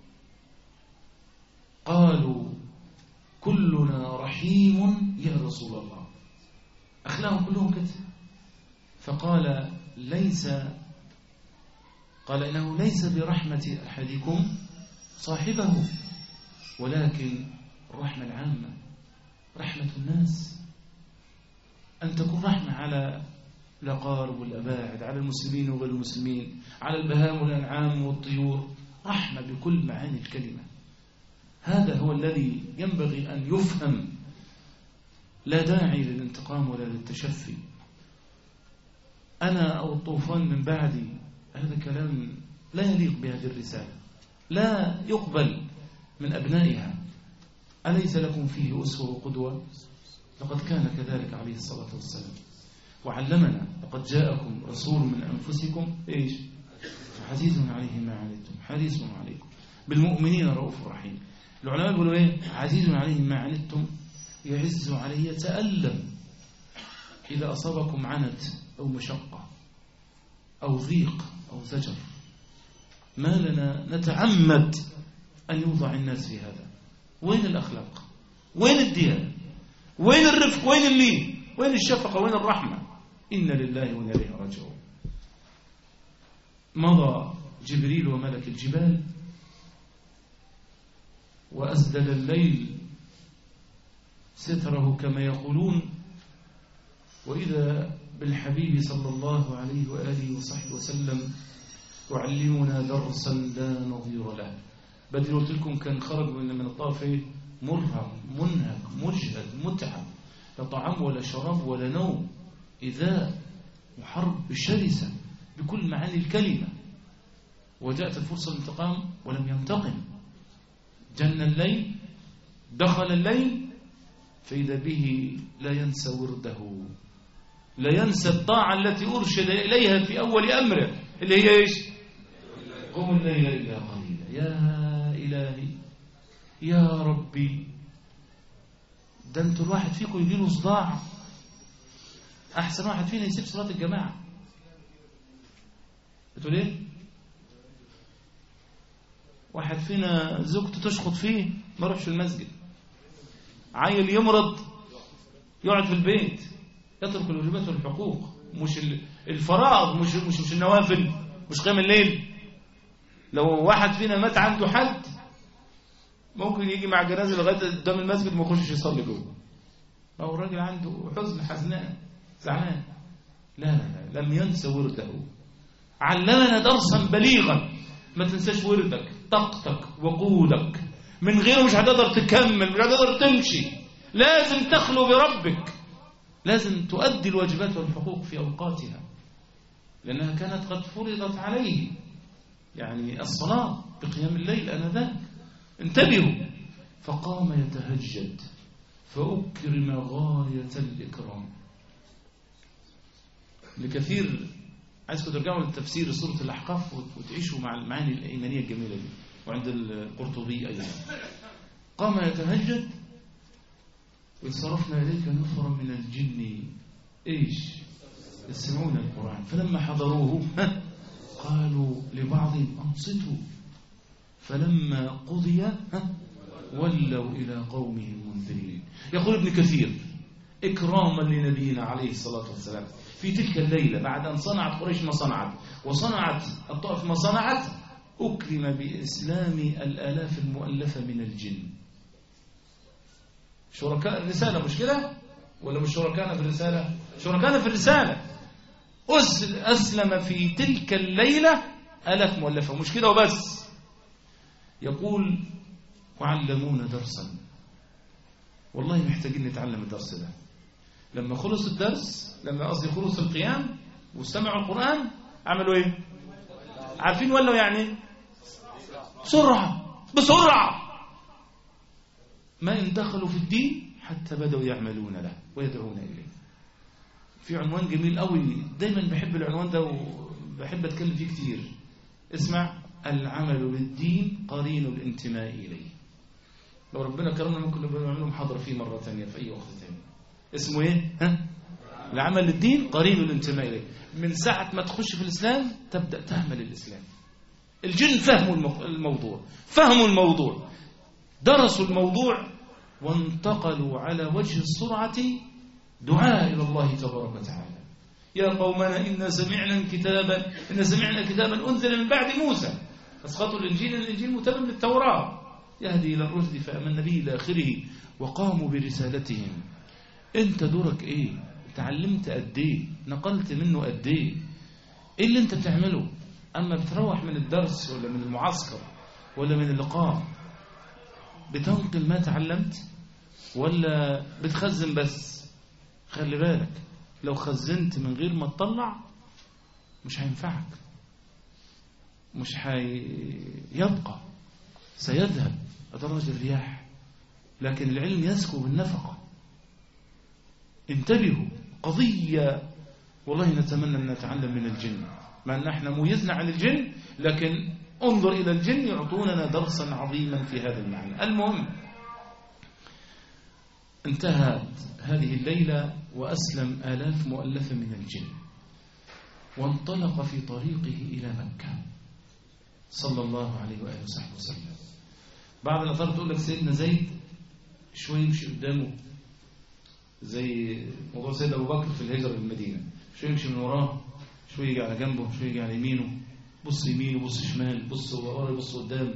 قالوا كلنا رحيم يا رسول الله. أخلاهم كلهم كده. فقال إنه ليس برحمة أحدكم صاحبه، ولكن الرحمة العامة، رحمة الناس، أن تكون رحمة على الأقارب والأباعد، على المسلمين وغير المسلمين، على البهائم والأنعام والطيور، رحمة بكل معاني الكلمة. هذا هو الذي ينبغي أن يفهم، لا داعي للانتقام ولا للتشفي. أنا أو الطوفان من بعدي، هذا كلام لا يليق بهذه الرسالة، لا يقبل من أبنائها. أليس لكم فيه أسوة وقدوة؟ لقد كان كذلك عليه الصلاة والسلام، وعلمنا: لقد جاءكم رسول من أنفسكم عزيز عليه ما عنتم حريص عليكم بالمؤمنين رؤوف رحيم. العلماء بيقولوا ايه؟ عزيز عليه ما عنتم يعز عليه يتألم إذا أصابكم عنت أو مشقة أو ضيق أو زجر. ما لنا نتعمد أن يوضع الناس في هذا؟ وين الأخلاق؟ وين الديانة؟ وين الرفق؟ وين اللين؟ وين الشفقة؟ وين الرحمة؟ إن لله وإنا إليه راجعون. مضى جبريل وملك الجبال وأسدل الليل ستره كما يقولون، وإذا بالحبيب صلى الله عليه وآله وصحبه وسلم يعلمنا درسا لا نظير له. بدل قلت لكم كان خرج من الطائف مرهق منهك مجهد متعب، لا طعام ولا شراب ولا نوم، إذاء وحرب شرسة بكل معاني الكلمة. وجاءت الفرصة الانتقام ولم ينتقم. جن الليل دخل الليل فإذا به لا ينسى ورده، لا ينسى الطاعة التي أرشد إليها في أول أمره اللي هي إيش؟ قم الليل إلا قليلا. يا إلهي يا ربي، ده انتوا الواحد فيكم يجي له صداع، أحسن واحد فينا يسيب صلاة الجماعة. بتقول إيه؟ واحد فينا زوجته تشخط فيه ما يروحش المسجد، عيل يمرض يقعد في البيت، يترك الواجبات والحقوق، مش الفرائض، مش النوافل، مش قيام الليل. لو واحد فينا مات عنده حد ممكن يجي مع جنازه لغايه قدام المسجد ما يخشش يصلي جوه. هو الراجل عنده حزن حزنان زعلان. لا لم ينسى ورده. علمنا درسا بليغا، ما تنساش وردك، طاقتك وقودك، من غيره مش هتقدر تكمل، مش هتقدر تمشي. لازم تخلو بربك، لازم تؤدي الواجبات والحقوق في أوقاتها لأنها كانت قد فرضت عليه، يعني الصلاة بقيام الليل آنذاك. انتبهوا. فقام يتهجد فأكرم غاية الإكرام. لكثير عايزكم ترجعوا للتفسير سورة الأحقاف وتعيشوا مع المعاني الإيمانية الجميلة دي، وعند القرطبي أيضا. قام يتهجد وصرفنا إليك نفرا من الجن إيش يسمعون القرآن فلما حضروه قالوا لبعض أنصتوا فلما قضي ولوا إلى قومهم منذرين. يقول ابن كثير إكراما لنبينا عليه الصلاة والسلام في تلك الليلة بعد أن صنعت قريش ما صنعت وصنعت الطائف ما صنعت، أكرم بإسلام الآلاف المؤلفة من الجن. شركاء الرسالة مش كده؟ ولا مش شركاءنا في الرسالة؟ شركاءنا في الرسالة. أسلم في تلك الليلة آلاف مؤلفة، مش كده وبس. يقول وعلمونا درسا. والله محتاجين نتعلم الدرس ده. لما خلص الدرس، لما قصدي خلص القيام واستمعوا القرآن، عملوا ايه؟ عارفين ولوا يعني بسرعة ما ان دخلوا في الدين حتى بدأوا يعملون له ويدعون إليه. في عنوان جميل قوي دايما بحب العنوان ده وبحب أتكلم فيه كتير. اسمع: العمل للدين قرين الانتماء إليه. لو ربنا كرمنا ممكن نعمل محاضرة فيه مرة ثانية في أي وقت ثاني. اسمه ايه؟ العمل للدين قرين الانتماء إليه. من ساعة ما تخش في الإسلام تبدأ تهمل الإسلام. الجن فهموا الموضوع درسوا الموضوع وانتقلوا على وجه السرعة دعاء إلى الله تبارك وتعالى. يا قومنا إن سمعنا كتابا أنزل من بعد موسى فاسقطوا الإنجيل متبع للتوراة يهدي إلى الرشد فآمنا به إلى آخره وقاموا برسالتهم. أنت دورك إيه؟ تعلمت قد إيه؟ نقلت منه قد إيه؟ إيه اللي أنت بتعمله؟ أما بتروح من الدرس ولا من المعسكر ولا من اللقاء بتنقل ما تعلمت ولا بتخزن بس؟ خلي بالك، لو خزنت من غير ما تطلع مش هينفعك، مش هيبقى، سيذهب أدرج الرياح. لكن العلم يسكو بالنفقة. انتبهوا، قضية والله نتمنى أن نتعلم من الجن، مع أن احنا ميزنا عن الجن، لكن انظر إلى الجن يعطوننا درسا عظيما في هذا المعنى. المهم انتهت هذه الليلة وأسلم آلاف مؤلفة من الجن، وانطلق في طريقه إلى مكة صلى الله عليه وآله وصحبه وسلم. بعض الأثار تقول لك سيدنا زيد شوي يمشي قدامه زي موضوع سيد أبو بكر في الهجرة للمدينة، شوي يمشي من وراه، شوي يجي على جنبه، شوي يجي على يمينه، بص يمينه بص شمال، بص ورا بص قدام،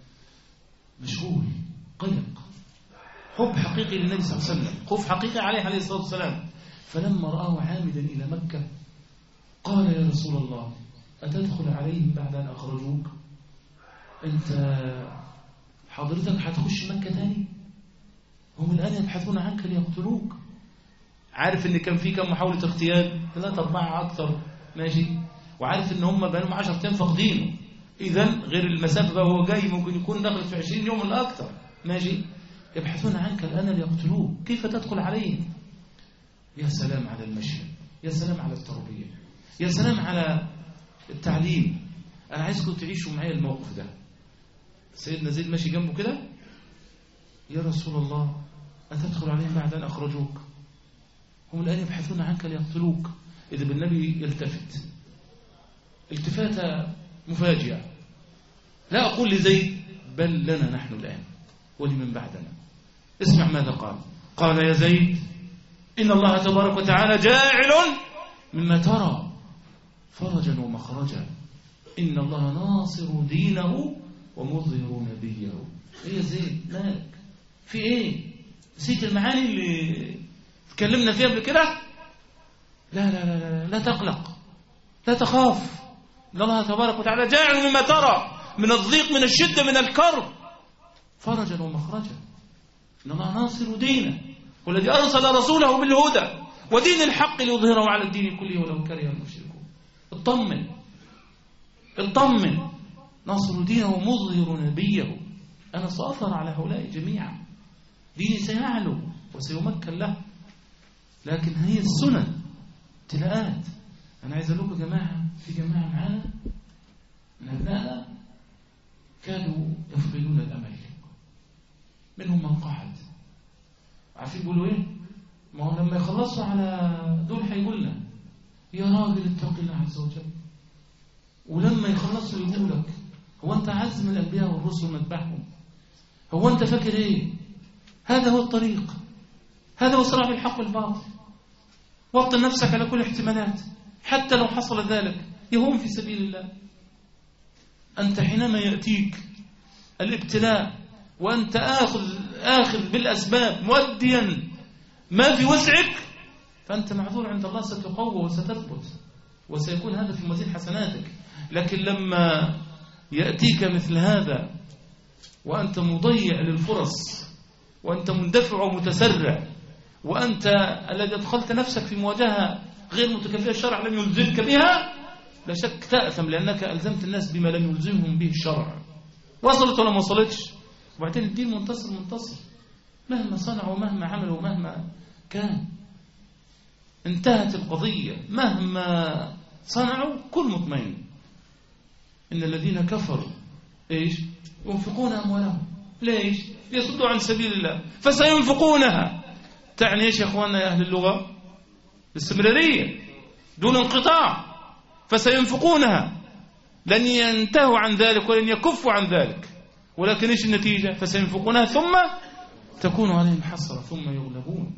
مشغول قلق، حب حقيقي للنبي صلى الله عليه وسلم، خوف حقيقي عليه الصلاة والسلام. فلما رآه عامدا إلى مكة قال يا رسول الله أتدخل عليهم بعد أن أخرجوك؟ أنت حضرتك هتخش مكة تاني؟ هم الآن يبحثون عنك ليقتلوك. عارف ان كان في كم محاولة اغتيال، 3 4 أكثر، ماشي، وعارف ان هم بقالهم 10 أيام فاقدينه، إذن غير المسافة بقى هو جاي ممكن يكون دخل في 20 يوم ولا أكثر، ماشي، يبحثون عنك الآن ليقتلوك، كيف تدخل عليهم؟ يا سلام على المشي، يا سلام على التربية، يا سلام على التعليم. أنا عايزكم تعيشوا معايا الموقف ده. سيدنا زيد ماشي جنبه كده، يا رسول الله أتدخل عليهم بعد أن أخرجوك؟ هم الآن يبحثون عنك ليقتلوك. إذا بالنبي يلتفت التفاتة مفاجئة، لا أقول لزيد بل لنا نحن الآن ولمن بعدنا. اسمع ماذا قال. قال يا زيد إن الله تبارك وتعالى جاعل مما ترى فرجا ومخرجا، إن الله ناصر دينه ومظهر نبيه. إيه يا زيد مالك؟ في إيه؟ نسيت المعاني اللي تكلمنا فيها قبل كده؟ لا لا لا لا لا تقلق، لا تخاف، إن الله تبارك وتعالى جاعل مما ترى من الضيق من الشدة من الكرب فرجا ومخرجا، إن الله ناصر دينه والذي أرسل رسوله بالهدى ودين الحق ليظهره على الدين كله ولو كره المشركون. اطمن اطمن، ناصر دينه ومظهر نبيه، أنا سأظهر على هؤلاء جميعا، ديني سيعلو وسيمكن له. لكن هي السنن ابتلاءات. أنا عايز أقول لكم يا جماعة، في جماعة معانا من أبنائنا كانوا يفقدون الأمل، منهم من قعد. عارفين يقولوا إيه؟ ما هو لما يخلصوا على دول هيقول لنا يا راجل اتق الله عز وجل، ولما يخلصوا يقول لك هو أنت عز من الأنبياء والرسل ونتبعهم؟ هو أنت فاكر إيه؟ هذا هو الطريق، هذا هو صراع بالحق والباطل. وطن نفسك على كل احتمالات، حتى لو حصل ذلك يهون في سبيل الله. أنت حينما يأتيك الابتلاء وأنت آخذ بالأسباب مؤديا ما في وسعك، فأنت معذور عند الله، ستقوى وستثبت وسيكون هذا في مزيد حسناتك. لكن لما يأتيك مثل هذا وأنت مضيع للفرص، وأنت مندفع ومتسرع، وأنت الذي أدخلت نفسك في مواجهة غير متكافئة الشرع لم يلزمك بها، لا شك تأثم لأنك ألزمت الناس بما لم يلزمهم به الشرع. وصلت ولا ما وصلتش؟ وبعدين الدين منتصر مهما صنعوا ومهما عملوا ومهما كان، انتهت القضية. مهما صنعوا كل مطمئن. إن الذين كفروا إيش؟ ينفقون أموالهم ليش؟ ليصدوا عن سبيل الله فسينفقونها. تعني إيش يا أخواننا يا أهل اللغة؟ الاستمرارية دون انقطاع. فسينفقونها، لن ينتهوا عن ذلك ولن يكفوا عن ذلك. ولكن إيش النتيجة؟ فسينفقونها ثم تكون عليهم حسرة ثم يغلبون.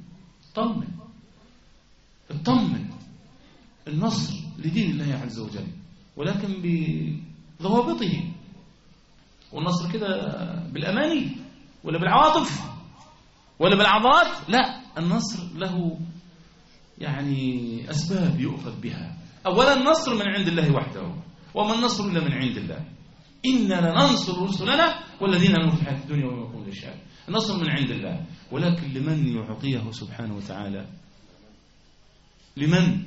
اطمن، النصر لدين الله عز وجل، ولكن بضوابطه. والنصر كده بالأماني ولا بالعواطف ولا بالعضلات، لا، النصر له يعني أسباب يؤخذ بها. أولا النصر من عند الله وحده، وما النصر إلا من عند الله. إننا لننصر رسلنا والذين آمنوا في الحياة الدنيا ويوم يقوم الأشهاد. النصر من عند الله، ولكن لمن يعطيه سبحانه وتعالى؟ لمن؟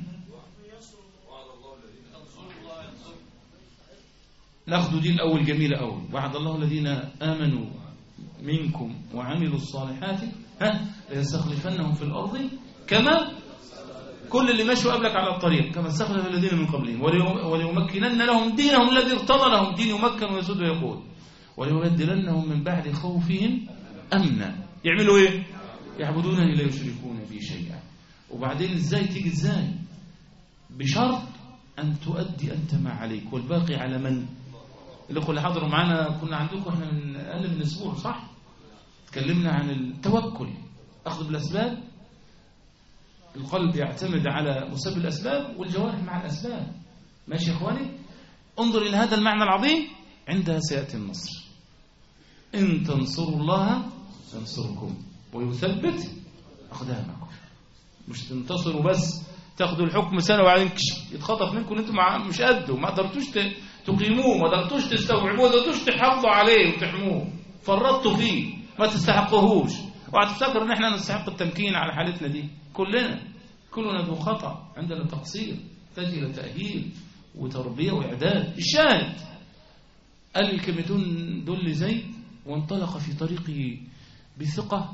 ناخذ دي الأول جميلة أول. وعد الله الذين آمنوا منكم وعملوا الصالحات ليستخلفنهم في الأرض كما كل اللي مشوا قبلك على الطريق كما استخلف الذين من قبلهم وليمكنن لهم دينهم الذي ارتضى لهم، دين يمكن ويسود ويقول، وليبدلنهم من بعد خوفهم أمنا. يعملوا إيه؟ يعبدونني لا يشركون بي شيئا. وبعدين إزاي تيجي؟ إزاي؟ بشرط أن تؤدي أنت ما عليك والباقي على من؟ الأخوة اللي حضروا معنا كنا عندكم إحنا من أقل من أسبوع صح؟ تكلمنا عن التوكل، أخذ بالأسباب. القلب يعتمد على مسبب الأسباب والجوارح مع الأسباب. ماشي يا إخواني؟ انظر إلى هذا المعنى العظيم، عندها سيأتي النصر. إن تنصروا الله ينصركم ويثبت أقدامكم. مش تنتصروا بس تاخدوا الحكم سنة وبعدين يتخطف منكم انتم مش قده، ما قدرتوش تقيموه، ما قدرتوش تستوعبوه، ما قدرتوش تحافظوا عليه وتحموه، فرطتوا فيه، ما تستحقوهوش. وهتفتكر ان احنا نستحق التمكين على حالتنا دي. كلنا ذو خطأ، عندنا تقصير تحتاج الى تأهيل وتربية وإعداد. الشاهد قال الكلمتين دول لزيد وانطلق في طريقه بثقة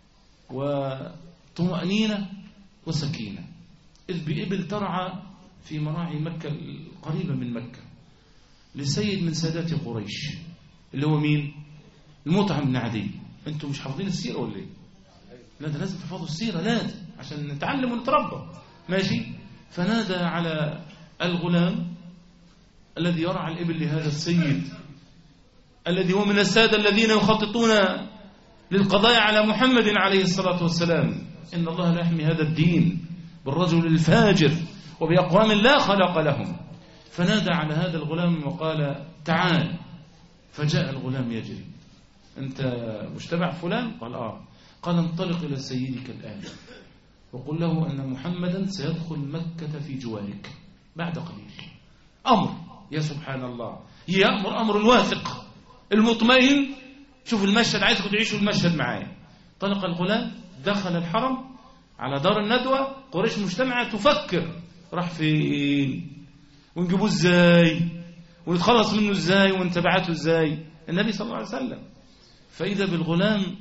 وطمأنينة وسكينة، إذ بإبل ترعى في مراعي مكة القريبة من مكة لسيد من سادات قريش اللي هو مين؟ المطعم بن عدي. انتم مش حافظين السيرة ولا ايه؟ لا ده لازم تحفظوا السيرة، لازم عشان نتعلم ونتربى. ماشي؟ فنادى على الغلام الذي يرعى الإبل لهذا السيد الذي هو من السادة الذين يخططون للقضاء على محمد عليه الصلاة والسلام. إن الله لا يحمي هذا الدين بالرجل الفاجر وبأقوام لا خلق لهم. فنادى على هذا الغلام وقال تعال. فجاء الغلام يجري. أنت مجتمع فلان؟ قال آه. قال انطلق إلى سيدك الآن وقل له أن محمدا سيدخل مكة في جوارك بعد قليل. أمر، يا سبحان الله، يأمر أمر الواثق المطمئن. شوف المشهد، عايزكم تعيشوا المشهد معايا. طلق الغلام، دخل الحرم على دار الندوة، قريش مجتمعة تفكر راح فين ونجيبوه ازاي ونتخلص منه ازاي ونتبعته ازاي. النبي صلى الله عليه وسلم فإذا بالغلام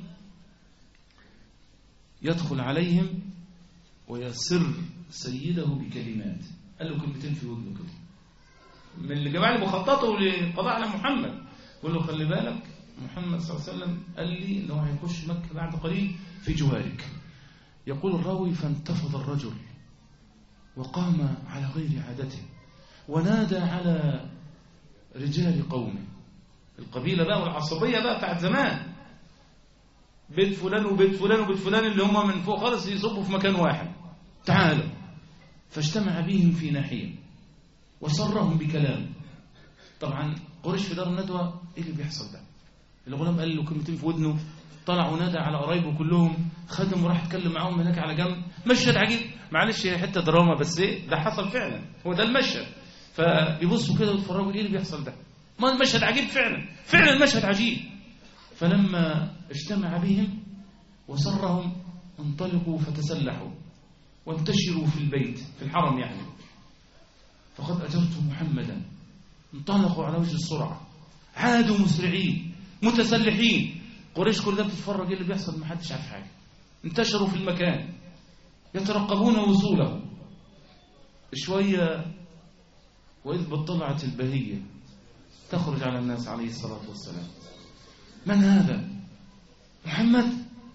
يدخل عليهم ويسر سيده بكلمات. قال له كلمتين في ودنه كده من اللي جماعة مخططه للقضاء على محمد. قال له خلي بالك محمد صلى الله عليه وسلم قال لي انه هيخش مكة بعد قليل في جوارك. يقول الراوي فانتفض الرجل وقام على غير عادته ونادى على رجال قومه، القبيلة بقى والعصبية بقى بتاعت زمان، بيت فلان وبيت فلان وبيت فلان اللي هم من فوق خالص يصبوا في مكان واحد، تعالوا. فاجتمع بهم في ناحية وسرهم بكلام. طبعا قريش في دار الندوة ايه اللي بيحصل ده؟ الغلام قال له كلمتين في ودنه، طلع ونادى على قرايبه كلهم، خدم وراح اتكلم معاهم هناك على جنب. مشهد عجيب، معلش هي حته دراما بس ايه ده حصل فعلا، هو ده المشهد. فيبصوا كده ويتفرجوا ايه اللي بيحصل ده، ما المشهد عجيب فعلا المشهد عجيب. فلما اجتمع بهم وسرهم انطلقوا فتسلحوا وانتشروا في البيت في الحرم يعني. فقد أجرت محمدا. انطلقوا على وجه السرعة، عادوا مسرعين متسلحين. قريش كل ده بتتفرج ايه اللي بيحصل، ما حدش عارف حاجه. انتشروا في المكان يترقبون وصوله. شويه واذ بطلعت البهيه تخرج على الناس عليه الصلاه والسلام. من هذا؟ محمد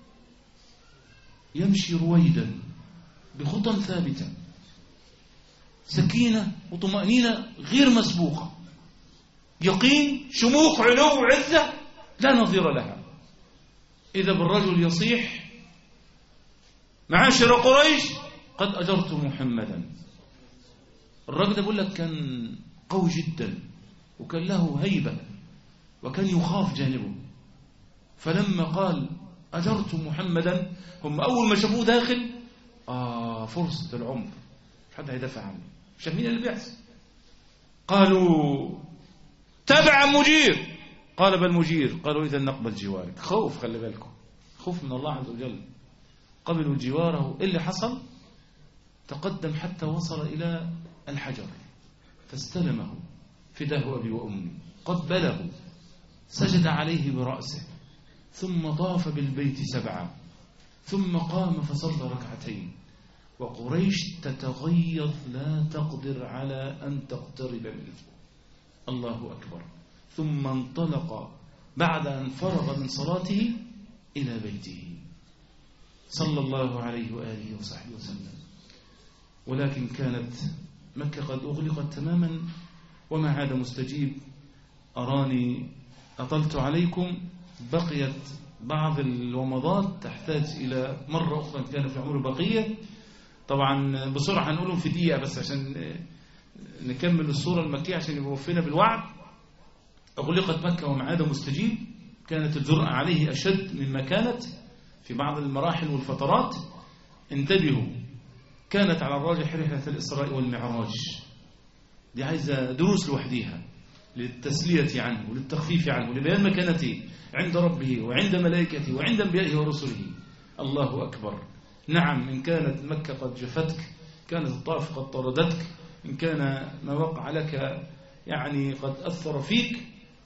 يمشي رويدا بخطى ثابته، سكينه وطمانينه غير مسبوقه، يقين، شموخ، علو، عزه لا نظير لها. إذا بالرجل يصيح معاشر قريش قد أجرت محمدا. الرجل ده بقول لك كان قوي جدا وكان له هيبة وكان يخاف جانبه. فلما قال أجرت محمدا هم أول ما شافوه داخل فرصة العمر، مش حد هيدافع عنه، مش شايفين اللي بيحصل. قالوا تبع مجير. قال بل مجير. قالوا إذا نقبل جوارك. خوف، خلي بالكم، خوف من الله عز وجل. قبلوا جواره. اللي حصل تقدم حتى وصل إلى الحجر فاستلمه فداه أبي وأمي، قبله، سجد عليه برأسه، ثم طاف بالبيت 7، ثم قام فصلى ركعتين وقريش تتغيظ لا تقدر على أن تقترب منه. الله أكبر. ثم انطلق بعد أن فرغ من صلاته إلى بيته صلى الله عليه وآله وصحبه وسلم. ولكن كانت مكة قد أغلقت تماما وما عاد مستجيب. أراني أطلت عليكم، بقيت بعض الومضات تحتاج إلى مرة أخرى كان في عمر بقية. طبعا بسرعة هنقولهم في دقيقة بس عشان نكمل الصورة المكية عشان يوفينا بالوعد. أغلقت مكة وما عاد مستجيب، كانت الجرأة عليه أشد مما كانت في بعض المراحل والفترات. انتبهوا، كانت على الراجح رحلة الإسراء والمعراج، دي عايزة دروس لوحديها للتسلية عنه وللتخفيف عنه ولبيان مكانته عند ربه وعند ملائكته وعند أنبيائه ورسله. الله أكبر. نعم، إن كانت مكة قد جفتك، كانت الطائف قد طردتك، إن كان ما وقع لك يعني قد أثر فيك،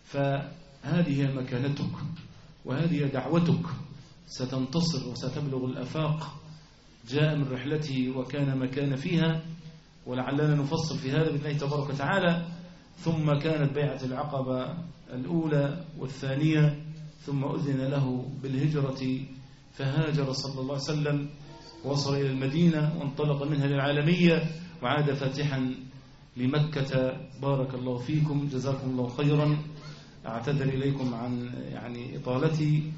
فهذه مكانتك وهذه دعوتك، ستنتصر وستبلغ الأفاق. جاء من رحلته وكان مكان فيها، ولعلنا نفصل في هذا بالله تبارك وتعالى. ثم كانت بيعة العقبة الأولى والثانية، ثم أذن له بالهجرة فهاجر صلى الله عليه وسلم، وصل إلى المدينة وانطلق منها للعالمية وعاد فاتحا لمكة. بارك الله فيكم، جزاكم الله خيرا. أعتذر إليكم عن يعني إطالتي.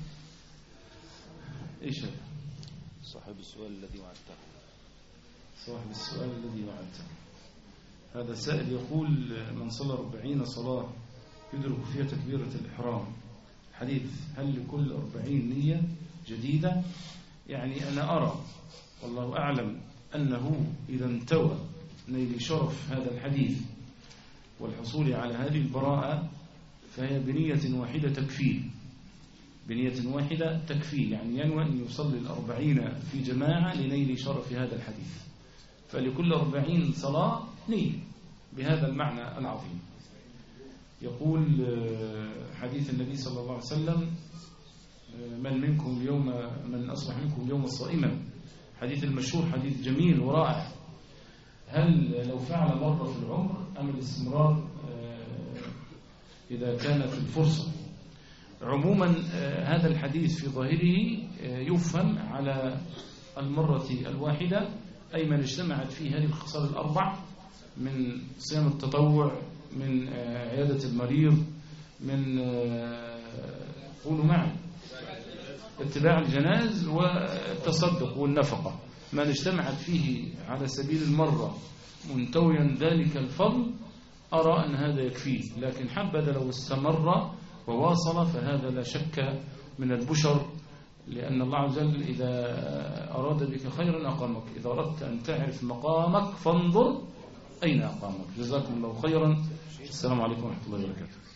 إيش هذا؟ صاحب السؤال الذي وعدته. صاحب السؤال الذي وعدته. هذا سائل يقول: من صلى 40 صلاة يدرك فيها تكبيرة الإحرام، حديث هل لكل 40 نية جديدة؟ يعني أنا أرى والله أعلم أنه إذا انتوى نيل شرف هذا الحديث والحصول على هذه البراءة فهي بنية واحدة تكفيه، بنية واحدة تكفيه. يعني ينوى أن يصلي 40 في جماعة لنيل شرف هذا الحديث، فلكل 40 صلاة نية بهذا المعنى العظيم. يقول حديث النبي صلى الله عليه وسلم: من أصبح منكم اليوم صائما، حديث المشهور، حديث جميل ورائع. هل لو فعل مرة في العمر أم الاستمرار إذا كانت الفرصة؟ عموما هذا الحديث في ظاهره يفهم على المرة الواحدة، أي من اجتمعت فيه هذه الخصال الأربع من صيام التطوع، من عيادة المريض، من قولوا معي اتباع الجناز والتصدق والنفقة. من اجتمعت فيه على سبيل المرة منتويا ذلك الفضل أرى أن هذا يكفيه. لكن حبذا لو استمر وواصل فهذا لا شك من البشر، لأن الله عز وجل إذا أراد بك خيرا أقامك، إذا أردت أن تعرف مقامك فانظر أين أقامك. جزاكم الله خيرا. السلام عليكم ورحمة الله وبركاته.